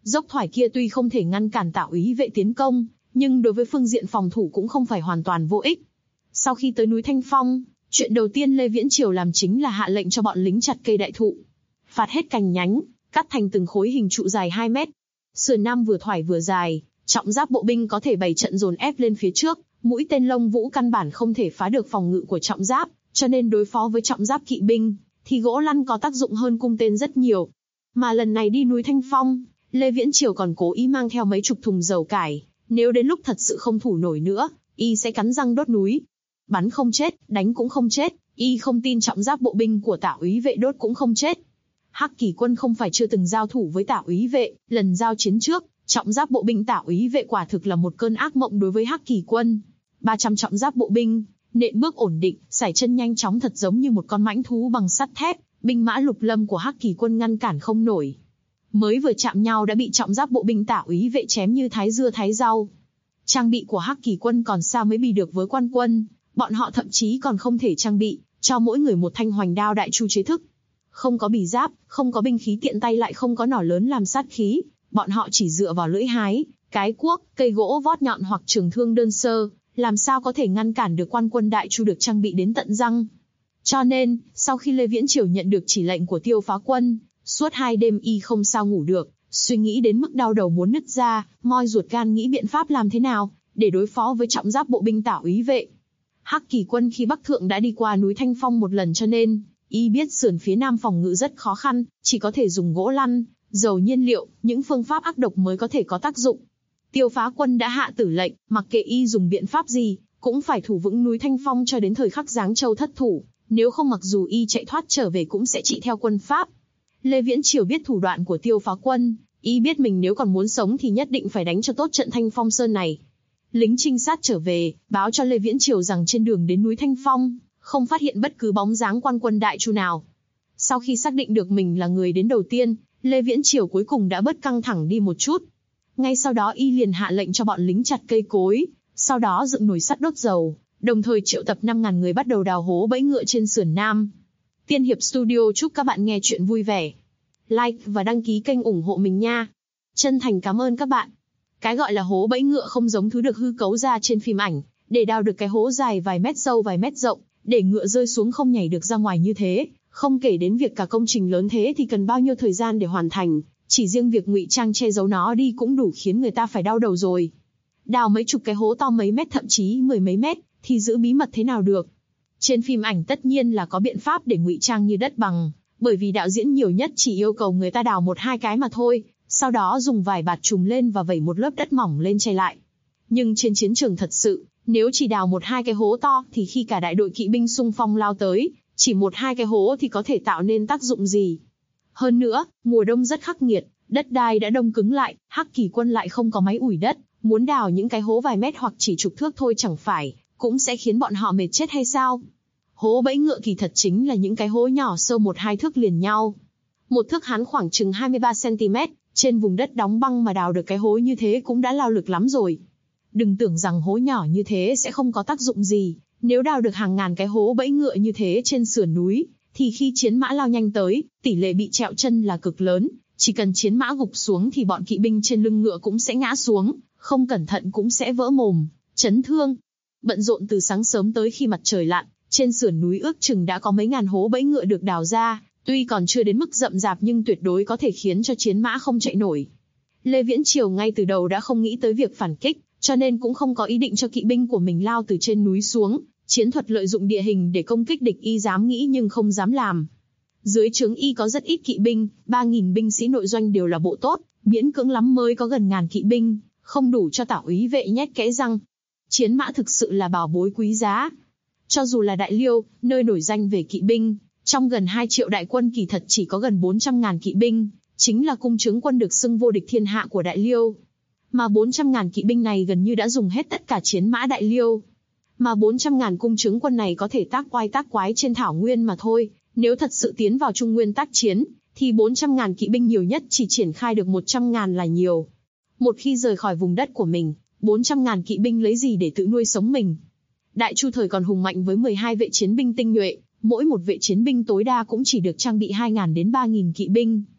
Dốc thoải kia tuy không thể ngăn cản Tả úy vệ tiến công, nhưng đối với phương diện phòng thủ cũng không phải hoàn toàn vô ích. Sau khi tới núi Thanh Phong, chuyện đầu tiên Lê Viễn Triều làm chính là hạ lệnh cho bọn lính chặt cây đại thụ, phạt hết cành nhánh, cắt thành từng khối hình trụ dài 2 mét. Sườn nam vừa thoải vừa dài, trọng giáp bộ binh có thể bày trận dồn ép lên phía trước, mũi tên Lông Vũ căn bản không thể phá được phòng ngự của trọng giáp, cho nên đối phó với trọng giáp kỵ binh, thì gỗ lăn có tác dụng hơn cung tên rất nhiều. Mà lần này đi núi Thanh Phong, Lê Viễn Triều còn cố ý mang theo mấy chục thùng dầu cải, nếu đến lúc thật sự không thủ nổi nữa, y sẽ cắn răng đốt núi. Bắn không chết, đánh cũng không chết, y không tin trọng giáp bộ binh của Tả úy vệ đốt cũng không chết. Hắc Kỳ quân không phải chưa từng giao thủ với Tả úy vệ, lần giao chiến trước, trọng giáp bộ binh Tả úy vệ quả thực là một cơn ác mộng đối với Hắc Kỳ quân. 300 trọng giáp bộ binh, nện bước ổn định, sải chân nhanh chóng thật giống như một con mãnh thú bằng sắt thép, binh mã lục lâm của Hắc Kỳ quân ngăn cản không nổi. Mới vừa chạm nhau đã bị trọng giáp bộ binh Tả úy vệ chém như thái dưa thái rau. Trang bị của Hắc Kỳ quân còn sao mới bì được với quan quân, bọn họ thậm chí còn không thể trang bị cho mỗi người một thanh hoành đao đại chu chế thức. Không có bì giáp, không có binh khí tiện tay, lại không có nỏ lớn làm sát khí, bọn họ chỉ dựa vào lưỡi hái, cái cuốc, cây gỗ vót nhọn hoặc trường thương đơn sơ, làm sao có thể ngăn cản được quan quân đại chu được trang bị đến tận răng. Cho nên, sau khi Lê Viễn Triều nhận được chỉ lệnh của Tiêu Phá Quân, suốt 2 đêm y không sao ngủ được, suy nghĩ đến mức đau đầu muốn nứt ra, moi ruột gan nghĩ biện pháp làm thế nào để đối phó với trọng giáp bộ binh Tả úy vệ. Hắc Kỳ quân khi Bắc Thượng đã đi qua núi Thanh Phong một lần, cho nên y biết sườn phía nam phòng ngự rất khó khăn, chỉ có thể dùng gỗ lăn, dầu nhiên liệu, những phương pháp ác độc mới có thể có tác dụng. Tiêu Phá Quân đã hạ tử lệnh, mặc kệ y dùng biện pháp gì, cũng phải thủ vững núi Thanh Phong cho đến thời khắc Giáng Châu thất thủ, nếu không mặc dù y chạy thoát trở về cũng sẽ trị theo quân pháp. Lê Viễn Triều biết thủ đoạn của Tiêu Phá Quân, y biết mình nếu còn muốn sống thì nhất định phải đánh cho tốt trận Thanh Phong Sơn này. Lính trinh sát trở về, báo cho Lê Viễn Triều rằng trên đường đến núi Thanh Phong, không phát hiện bất cứ bóng dáng quan quân đại chu nào. Sau khi xác định được mình là người đến đầu tiên, Lê Viễn Triều cuối cùng đã bớt căng thẳng đi một chút. Ngay sau đó y liền hạ lệnh cho bọn lính chặt cây cối, sau đó dựng nồi sắt đốt dầu, đồng thời triệu tập 5.000 người bắt đầu đào hố bẫy ngựa trên sườn nam. Tiên Hiệp Studio chúc các bạn nghe chuyện vui vẻ. Like và đăng ký kênh ủng hộ mình nha. Chân thành cảm ơn các bạn. Cái gọi là hố bẫy ngựa không giống thứ được hư cấu ra trên phim ảnh, để đào được cái hố dài vài mét sâu vài mét rộng, để ngựa rơi xuống không nhảy được ra ngoài như thế. Không kể đến việc cả công trình lớn thế thì cần bao nhiêu thời gian để hoàn thành, chỉ riêng việc ngụy trang che giấu nó đi cũng đủ khiến người ta phải đau đầu rồi. Đào mấy chục cái hố to mấy mét thậm chí 10 mấy mét, thì giữ bí mật thế nào được? Trên phim ảnh tất nhiên là có biện pháp để ngụy trang như đất bằng, bởi vì đạo diễn nhiều nhất chỉ yêu cầu người ta đào 1-2 cái mà thôi, sau đó dùng vải bạt trùm lên và vẩy một lớp đất mỏng lên che lại. Nhưng trên chiến trường thật sự, nếu chỉ đào 1-2 cái hố to thì khi cả đại đội kỵ binh xung phong lao tới, chỉ 1-2 cái hố thì có thể tạo nên tác dụng gì? Hơn nữa, mùa đông rất khắc nghiệt, đất đai đã đông cứng lại, Hắc Kỳ quân lại không có máy ủi đất, muốn đào những cái hố vài mét hoặc chỉ chục thước thôi chẳng phải cũng sẽ khiến bọn họ mệt chết hay sao? Hố bẫy ngựa kỳ thật chính là những cái hố nhỏ sâu 1-2 thước liền nhau. Một thước hắn khoảng chừng 23 cm, trên vùng đất đóng băng mà đào được cái hố như thế cũng đã lao lực lắm rồi. Đừng tưởng rằng hố nhỏ như thế sẽ không có tác dụng gì, nếu đào được hàng ngàn cái hố bẫy ngựa như thế trên sườn núi, thì khi chiến mã lao nhanh tới, tỷ lệ bị trẹo chân là cực lớn, chỉ cần chiến mã gục xuống thì bọn kỵ binh trên lưng ngựa cũng sẽ ngã xuống, không cẩn thận cũng sẽ vỡ mồm, chấn thương. Bận rộn từ sáng sớm tới khi mặt trời lặn, trên sườn núi ước chừng đã có mấy ngàn hố bẫy ngựa được đào ra, tuy còn chưa đến mức rậm rạp nhưng tuyệt đối có thể khiến cho chiến mã không chạy nổi. Lê Viễn Triều ngay từ đầu đã không nghĩ tới việc phản kích, cho nên cũng không có ý định cho kỵ binh của mình lao từ trên núi xuống. Chiến thuật lợi dụng địa hình để công kích địch y dám nghĩ nhưng không dám làm. Dưới trướng y có rất ít kỵ binh, 3.000 binh sĩ nội doanh đều là bộ tốt, miễn cưỡng lắm mới có gần ngàn kỵ binh, không đủ cho Tả úy vệ nhét kẽ răng. Chiến mã thực sự là bảo bối quý giá. Cho dù là Đại Liêu, nơi nổi danh về kỵ binh, trong gần 2 triệu đại quân kỳ thật chỉ có gần 400.000 kỵ binh, chính là cung trướng quân được xưng vô địch thiên hạ của Đại Liêu. Mà 400.000 kỵ binh này gần như đã dùng hết tất cả chiến mã Đại Liêu. Mà 400.000 cung trướng quân này có thể tác oai tác quái trên thảo nguyên mà thôi, nếu thật sự tiến vào Trung Nguyên tác chiến, thì 400.000 kỵ binh nhiều nhất chỉ triển khai được 100.000 là nhiều. Một khi rời khỏi vùng đất của mình, 400.000 kỵ binh lấy gì để tự nuôi sống mình? Đại Chu thời còn hùng mạnh với 12 vệ chiến binh tinh nhuệ, mỗi một vệ chiến binh tối đa cũng chỉ được trang bị 2.000 đến 3.000 kỵ binh.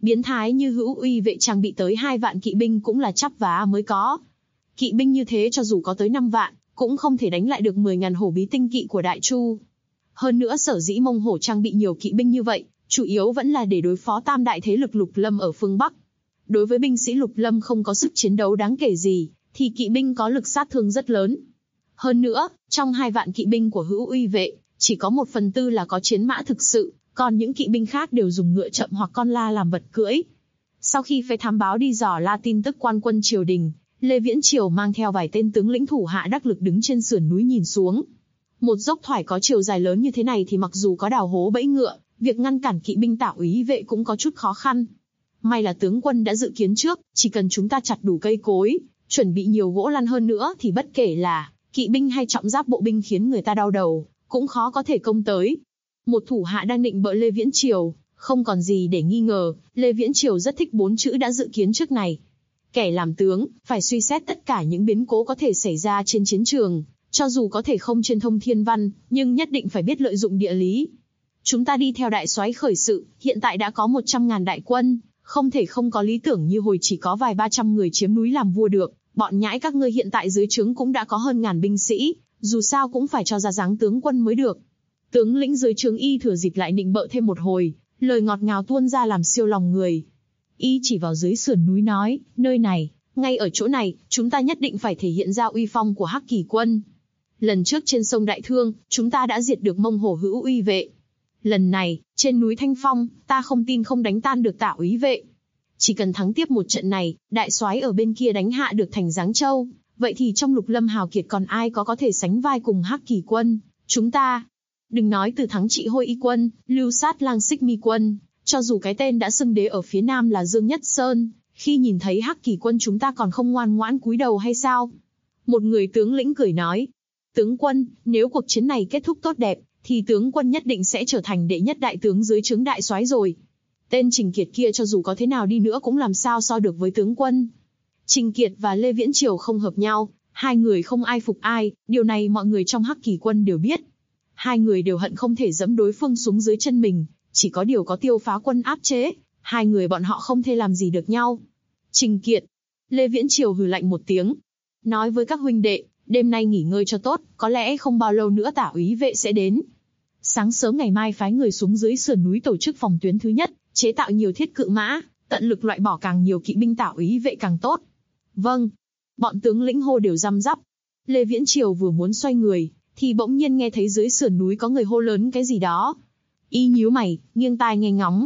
Biến thái như Hữu Uy vệ trang bị tới 2 vạn kỵ binh cũng là chắp vá mới có. Kỵ binh như thế cho dù có tới 5 vạn, cũng không thể đánh lại được 10.000 hổ bí tinh kỵ của Đại Chu. Hơn nữa sở dĩ Mông Hổ trang bị nhiều kỵ binh như vậy, chủ yếu vẫn là để đối phó tam đại thế lực Lục Lâm ở phương Bắc. Đối với binh sĩ Lục Lâm không có sức chiến đấu đáng kể gì, thì kỵ binh có lực sát thương rất lớn. Hơn nữa, trong 2 vạn kỵ binh của Hữu Uy vệ, chỉ có 1/4 là có chiến mã thực sự, còn những kỵ binh khác đều dùng ngựa chậm hoặc con la làm vật cưỡi. Sau khi phái thám báo đi dò la tin tức quan quân triều đình, Lê Viễn Triều mang theo vài tên tướng lĩnh thủ hạ đắc lực đứng trên sườn núi nhìn xuống. Một dốc thoải có chiều dài lớn như thế này thì mặc dù có đào hố bẫy ngựa, việc ngăn cản kỵ binh Tả Úy vệ cũng có chút khó khăn. May là tướng quân đã dự kiến trước, chỉ cần chúng ta chặt đủ cây cối, chuẩn bị nhiều gỗ lăn hơn nữa thì bất kể là kỵ binh hay trọng giáp bộ binh khiến người ta đau đầu, cũng khó có thể công tới. Một thủ hạ đang định bợ Lê Viễn Triều, không còn gì để nghi ngờ, Lê Viễn Triều rất thích 4 chữ đã dự kiến trước này. Kẻ làm tướng, phải suy xét tất cả những biến cố có thể xảy ra trên chiến trường, cho dù có thể không chuyên thông thiên văn, nhưng nhất định phải biết lợi dụng địa lý. Chúng ta đi theo đại soái khởi sự, hiện tại đã có 100.000 đại quân, không thể không có lý tưởng như hồi chỉ có vài 300 người chiếm núi làm vua được. Bọn nhãi các ngươi hiện tại dưới trướng cũng đã có hơn 1000 binh sĩ, dù sao cũng phải cho ra dáng tướng quân mới được. Tướng lĩnh dưới trướng y thừa dịp lại nịnh bợ thêm một hồi, lời ngọt ngào tuôn ra làm siêu lòng người. Y chỉ vào dưới sườn núi nói, nơi này, ngay ở chỗ này, chúng ta nhất định phải thể hiện ra uy phong của Hắc Kỳ quân. Lần trước trên sông Đại Thương, chúng ta đã diệt được Mông Hổ Hữu Uy vệ. Lần này, trên núi Thanh Phong, ta không tin không đánh tan được Tả Úy vệ. Chỉ cần thắng tiếp một trận này, đại soái ở bên kia đánh hạ được thành Giáng Châu, vậy thì trong Lục Lâm hào kiệt còn ai có thể sánh vai cùng Hắc Kỳ quân, chúng ta. Đừng nói từ thắng trị Hôi Y quân, lưu sát Lang Xích Mi quân, cho dù cái tên đã xưng đế ở phía nam là Dương Nhất Sơn, khi nhìn thấy Hắc Kỳ quân chúng ta còn không ngoan ngoãn cúi đầu hay sao? Một người tướng lĩnh cười nói, tướng quân, nếu cuộc chiến này kết thúc tốt đẹp, thì tướng quân nhất định sẽ trở thành đệ nhất đại tướng dưới trướng đại soái rồi. Tên Trình Kiệt kia cho dù có thế nào đi nữa cũng làm sao so được với tướng quân. Trình Kiệt và Lê Viễn Triều không hợp nhau, hai người không ai phục ai, điều này mọi người trong Hắc Kỳ quân đều biết. Hai người đều hận không thể giẫm đối phương xuống dưới chân mình, chỉ có điều có Tiêu Phá quân áp chế, hai người bọn họ không thể làm gì được nhau. Trình Kiệt, Lê Viễn Triều hừ lạnh một tiếng, nói với các huynh đệ, đêm nay nghỉ ngơi cho tốt, có lẽ không bao lâu nữa Tả Úy vệ sẽ đến. Sáng sớm ngày mai phái người xuống dưới sườn núi tổ chức phòng tuyến thứ nhất, chế tạo nhiều thiết cự mã, tận lực loại bỏ càng nhiều kỵ binh Tả Úy vệ càng tốt. Vâng. Bọn tướng lĩnh hô đều răm rắp. Lê Viễn Triều vừa muốn xoay người, thì bỗng nhiên nghe thấy dưới sườn núi có người hô lớn cái gì đó. Y nhíu mày, nghiêng tai nghe ngóng.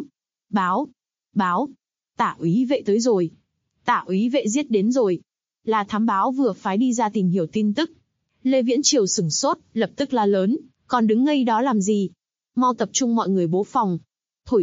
Báo, Tả Úy vệ tới rồi. Tả Úy vệ giết đến rồi. Là thám báo vừa phái đi ra tìm hiểu tin tức. Lê Viễn Triều sửng sốt, lập tức la lớn, còn đứng ngây đó làm gì? Mau tập trung mọi người bố phòng. Thổi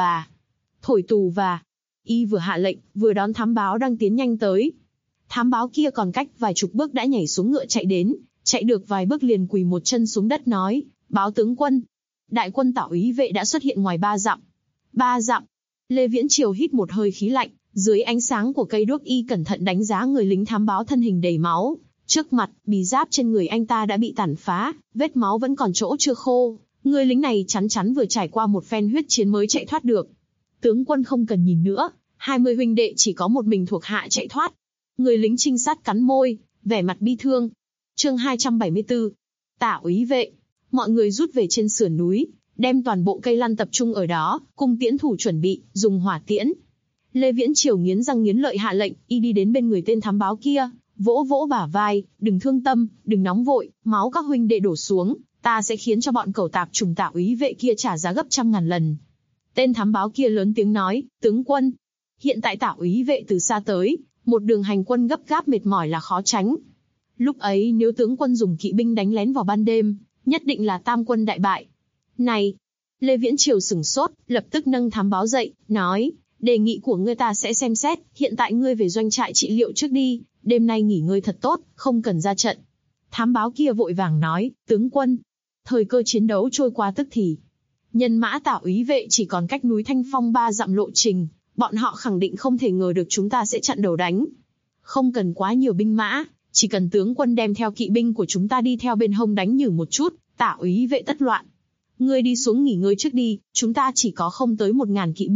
tù và. Y vừa hạ lệnh, vừa đón thám báo đang tiến nhanh tới. Thám báo kia còn cách vài chục bước đã nhảy xuống ngựa chạy đến, chạy được vài bước liền quỳ một chân xuống đất nói, báo tướng quân. Đại quân Tả Úy vệ đã xuất hiện ngoài 3 dặm. 3 dặm. Lê Viễn Triều hít một hơi khí lạnh, dưới ánh sáng của cây đuốc y cẩn thận đánh giá người lính thám báo thân hình đầy máu. Trước mặt, bì giáp trên người anh ta đã bị tàn phá, vết máu vẫn còn chỗ chưa khô. Người lính này chắn vừa trải qua một phen huyết chiến mới chạy thoát được. Tướng quân không cần nhìn nữa, 20 huynh đệ chỉ có một mình thuộc hạ chạy thoát. Người lính trinh sát cắn môi, vẻ mặt bi thương. Chương 274. Tả Úy vệ. Mọi người rút về trên sườn núi, đem toàn bộ cây lăn tập trung ở đó, cung tiễn thủ chuẩn bị, dùng hỏa tiễn. Lê Viễn Triều nghiến răng nghiến lợi hạ lệnh, y đi đến bên người tên thám báo kia, vỗ vỗ bả vai, đừng thương tâm, đừng nóng vội, máu các huynh đệ đổ xuống, ta sẽ khiến cho bọn cẩu tạp trùng Tả Úy vệ kia trả giá gấp 100.000 lần. Tên thám báo kia lớn tiếng nói, tướng quân, hiện tại Tả Úy vệ từ xa tới, một đường hành quân gấp gáp mệt mỏi là khó tránh. Lúc ấy nếu tướng quân dùng kỵ binh đánh lén vào ban đêm, nhất định là tam quân đại bại. Này! Lê Viễn Triều sửng sốt, lập tức nâng thám báo dậy, nói, đề nghị của ngươi ta sẽ xem xét, hiện tại ngươi về doanh trại trị liệu trước đi, đêm nay nghỉ ngơi thật tốt, không cần ra trận. Thám báo kia vội vàng nói, tướng quân, thời cơ chiến đấu trôi qua tức thì. Nhân mã Tả Úy vệ chỉ còn cách núi Thanh Phong 3 dặm lộ trình, bọn họ khẳng định không thể ngờ được chúng ta sẽ chặn đầu đánh. Không cần quá nhiều binh mã, chỉ cần tướng quân đem theo kỵ binh của chúng ta đi theo bên hông đánh nhử một chút, Tả Úy vệ tất loạn. Ngươi đi xuống nghỉ ngơi trước đi, chúng ta chỉ có không tới 1000 kỵ binh,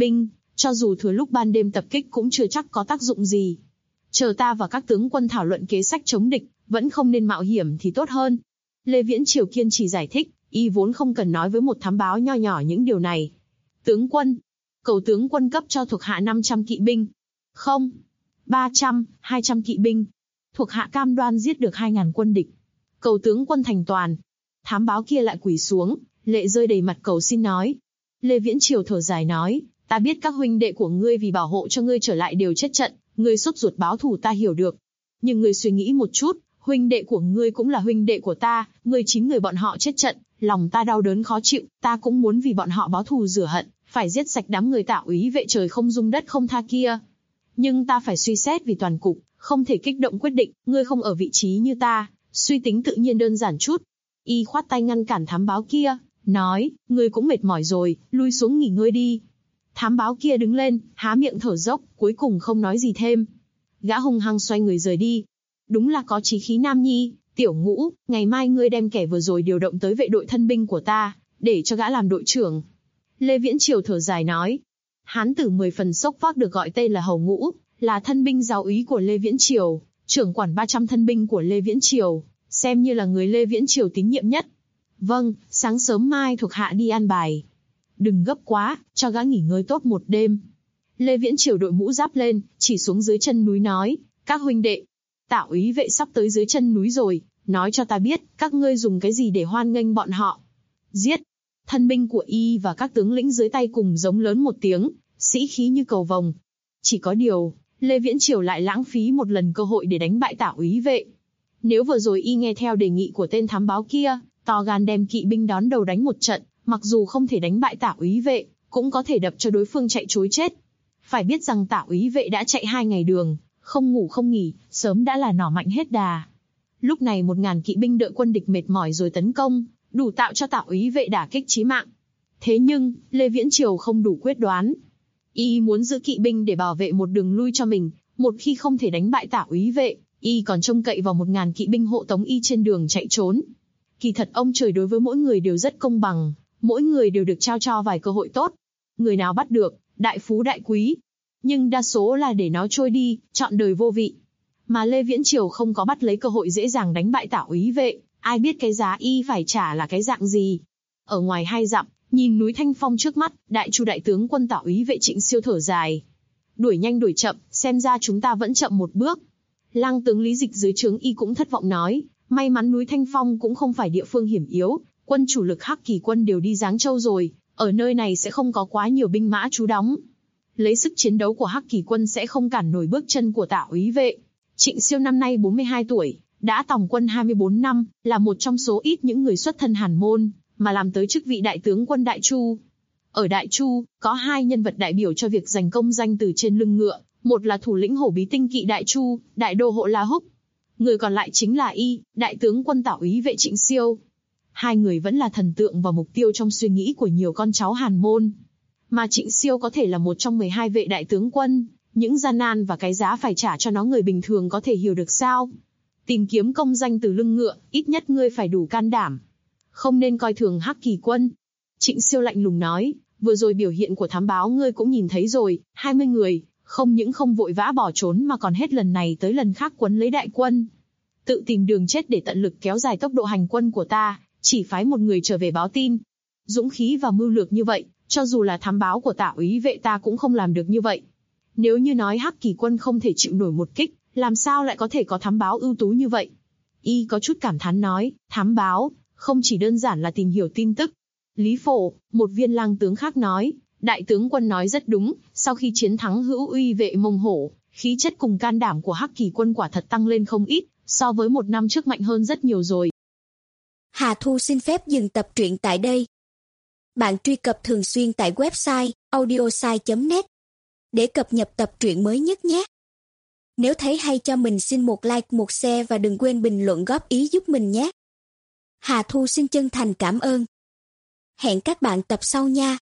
cho dù thừa lúc ban đêm tập kích cũng chưa chắc có tác dụng gì. Chờ ta và các tướng quân thảo luận kế sách chống địch, vẫn không nên mạo hiểm thì tốt hơn. Lê Viễn Triều kiên trì giải thích, y vốn không cần nói với một thám báo nho nhỏ những điều này. Tướng quân, cầu tướng quân cấp cho thuộc hạ 500 kỵ binh. Không, 300, 200 kỵ binh. Thuộc hạ cam đoan giết được 2.000 quân địch. Cầu tướng quân thành toàn. Thám báo kia lại quỳ xuống, lệ rơi đầy mặt cầu xin nói. Lê Viễn Triều thở dài nói, ta biết các huynh đệ của ngươi vì bảo hộ cho ngươi trở lại đều chết trận, ngươi sốt ruột báo thù ta hiểu được. Nhưng ngươi suy nghĩ một chút, huynh đệ của ngươi cũng là huynh đệ của ta, ngươi chính người bọn họ chết trận, lòng ta đau đớn khó chịu, ta cũng muốn vì bọn họ báo thù rửa hận, phải giết sạch đám người Tạo Úy vệ trời không dung đất không tha kia. Nhưng ta phải suy xét vì toàn cục, không thể kích động quyết định, ngươi không ở vị trí như ta, suy tính tự nhiên đơn giản chút. Y khoát tay ngăn cản thám báo kia, nói, ngươi cũng mệt mỏi rồi, lui xuống nghỉ ngơi đi. Thám báo kia đứng lên, há miệng thở dốc, cuối cùng không nói gì thêm. Gã hung hăng xoay người rời đi. Đúng là có chí khí nam nhi, Tiểu Ngũ, ngày mai ngươi đem kẻ vừa rồi điều động tới vệ đội thân binh của ta, để cho gã làm đội trưởng. Lê Viễn Triều thở dài nói. Hán tử 10 phần sốc vác được gọi tên là Hầu Ngũ, là thân binh giáo úy của Lê Viễn Triều, trưởng quản 300 thân binh của Lê Viễn Triều, xem như là người Lê Viễn Triều tín nhiệm nhất. Vâng, sáng sớm mai thuộc hạ đi an bài. Đừng gấp quá, cho gã nghỉ ngơi tốt một đêm. Lê Viễn Triều đội mũ giáp lên, chỉ xuống dưới chân núi nói, các huynh đệ, Tạo Úy vệ sắp tới dưới chân núi rồi, nói cho ta biết, các ngươi dùng cái gì để hoan nghênh bọn họ. Giết! Thân binh của y và các tướng lĩnh dưới tay cùng giống lớn một tiếng, sĩ khí như cầu vồng. Chỉ có điều, Lê Viễn Triều lại lãng phí một lần cơ hội để đánh bại Tạo Úy vệ. Nếu vừa rồi y nghe theo đề nghị của tên thám báo kia, to gan đem kỵ binh đón đầu đánh một trận, mặc dù không thể đánh bại Tạo Úy vệ, cũng có thể đập cho đối phương chạy trối chết. Phải biết rằng Tạo Úy vệ đã chạy 2 ngày đường, không ngủ không nghỉ, sớm đã là nỏ mạnh hết đà. Lúc này 1.000 kỵ binh đợi quân địch mệt mỏi rồi tấn công, đủ tạo cho Tạo Úy vệ đả kích chí mạng. Thế nhưng, Lê Viễn Triều không đủ quyết đoán. Y muốn giữ kỵ binh để bảo vệ một đường lui cho mình, một khi không thể đánh bại Tạo Úy vệ, y còn trông cậy vào 1.000 kỵ binh hộ tống y trên đường chạy trốn. Kỳ thật ông trời đối với mỗi người đều rất công bằng, mỗi người đều được trao cho vài cơ hội tốt. Người nào bắt được, đại phú đại quý. Nhưng đa số là để nó trôi đi, trọn đời vô vị. Mà Lê Viễn Triều không có bắt lấy cơ hội dễ dàng đánh bại Tạo Úy vệ, ai biết cái giá y phải trả là cái dạng gì. Ở ngoài 2 dặm, nhìn núi Thanh Phong trước mắt, Đại Chu đại tướng quân Tạo Úy vệ Trịnh Siêu thở dài. Đuổi nhanh đuổi chậm, xem ra chúng ta vẫn chậm một bước. Lang tướng Lý Dịch dưới trướng y cũng thất vọng nói, may mắn núi Thanh Phong cũng không phải địa phương hiểm yếu, quân chủ lực Hắc Kỳ quân đều đi Giáng Châu rồi, ở nơi này sẽ không có quá nhiều binh mã trú đóng. Lấy sức chiến đấu của Hắc Kỳ quân sẽ không cản nổi bước chân của Tạo Úy vệ. Trịnh Siêu năm nay 42 tuổi, đã tòng quân 24 năm, là một trong số ít những người xuất thân Hàn môn, mà làm tới chức vị đại tướng quân Đại Chu. Ở Đại Chu, có 2 nhân vật đại biểu cho việc giành công danh từ trên lưng ngựa, một là thủ lĩnh hổ bí tinh kỵ Đại Chu, đại đô hộ La Húc. Người còn lại chính là y, đại tướng quân Tạo Úy vệ Trịnh Siêu. 2 người vẫn là thần tượng và mục tiêu trong suy nghĩ của nhiều con cháu Hàn môn. Mà Trịnh Siêu có thể là một trong 12 vệ đại tướng quân, những gian nan và cái giá phải trả cho nó người bình thường có thể hiểu được sao. Tìm kiếm công danh từ lưng ngựa, ít nhất ngươi phải đủ can đảm. Không nên coi thường Hắc Kỳ quân. Trịnh Siêu lạnh lùng nói, vừa rồi biểu hiện của thám báo ngươi cũng nhìn thấy rồi, 20 người, không những không vội vã bỏ trốn mà còn hết lần này tới lần khác quấn lấy đại quân. Tự tìm đường chết để tận lực kéo dài tốc độ hành quân của ta, chỉ phái một người trở về báo tin. Dũng khí và mưu lược như vậy, cho dù là thám báo của Tạo Úy vệ ta cũng không làm được như vậy. Nếu như nói Hắc Kỳ quân không thể chịu nổi một kích, làm sao lại có thể có thám báo ưu tú như vậy? Y có chút cảm thán nói, thám báo, không chỉ đơn giản là tìm hiểu tin tức. Lý Phổ, một viên lang tướng khác nói, đại tướng quân nói rất đúng, sau khi chiến thắng Hữu Uy vệ Mông Hổ, khí chất cùng can đảm của Hắc Kỳ quân quả thật tăng lên không ít, so với 1 năm trước mạnh hơn rất nhiều rồi. Hà Thu xin phép dừng tập truyện tại đây. Bạn truy cập thường xuyên tại website audiosai.net để cập nhật tập truyện mới nhất nhé. Nếu thấy hay cho mình xin một like, một share và đừng quên bình luận góp ý giúp mình nhé. Hà Thu xin chân thành cảm ơn. Hẹn các bạn tập sau nha.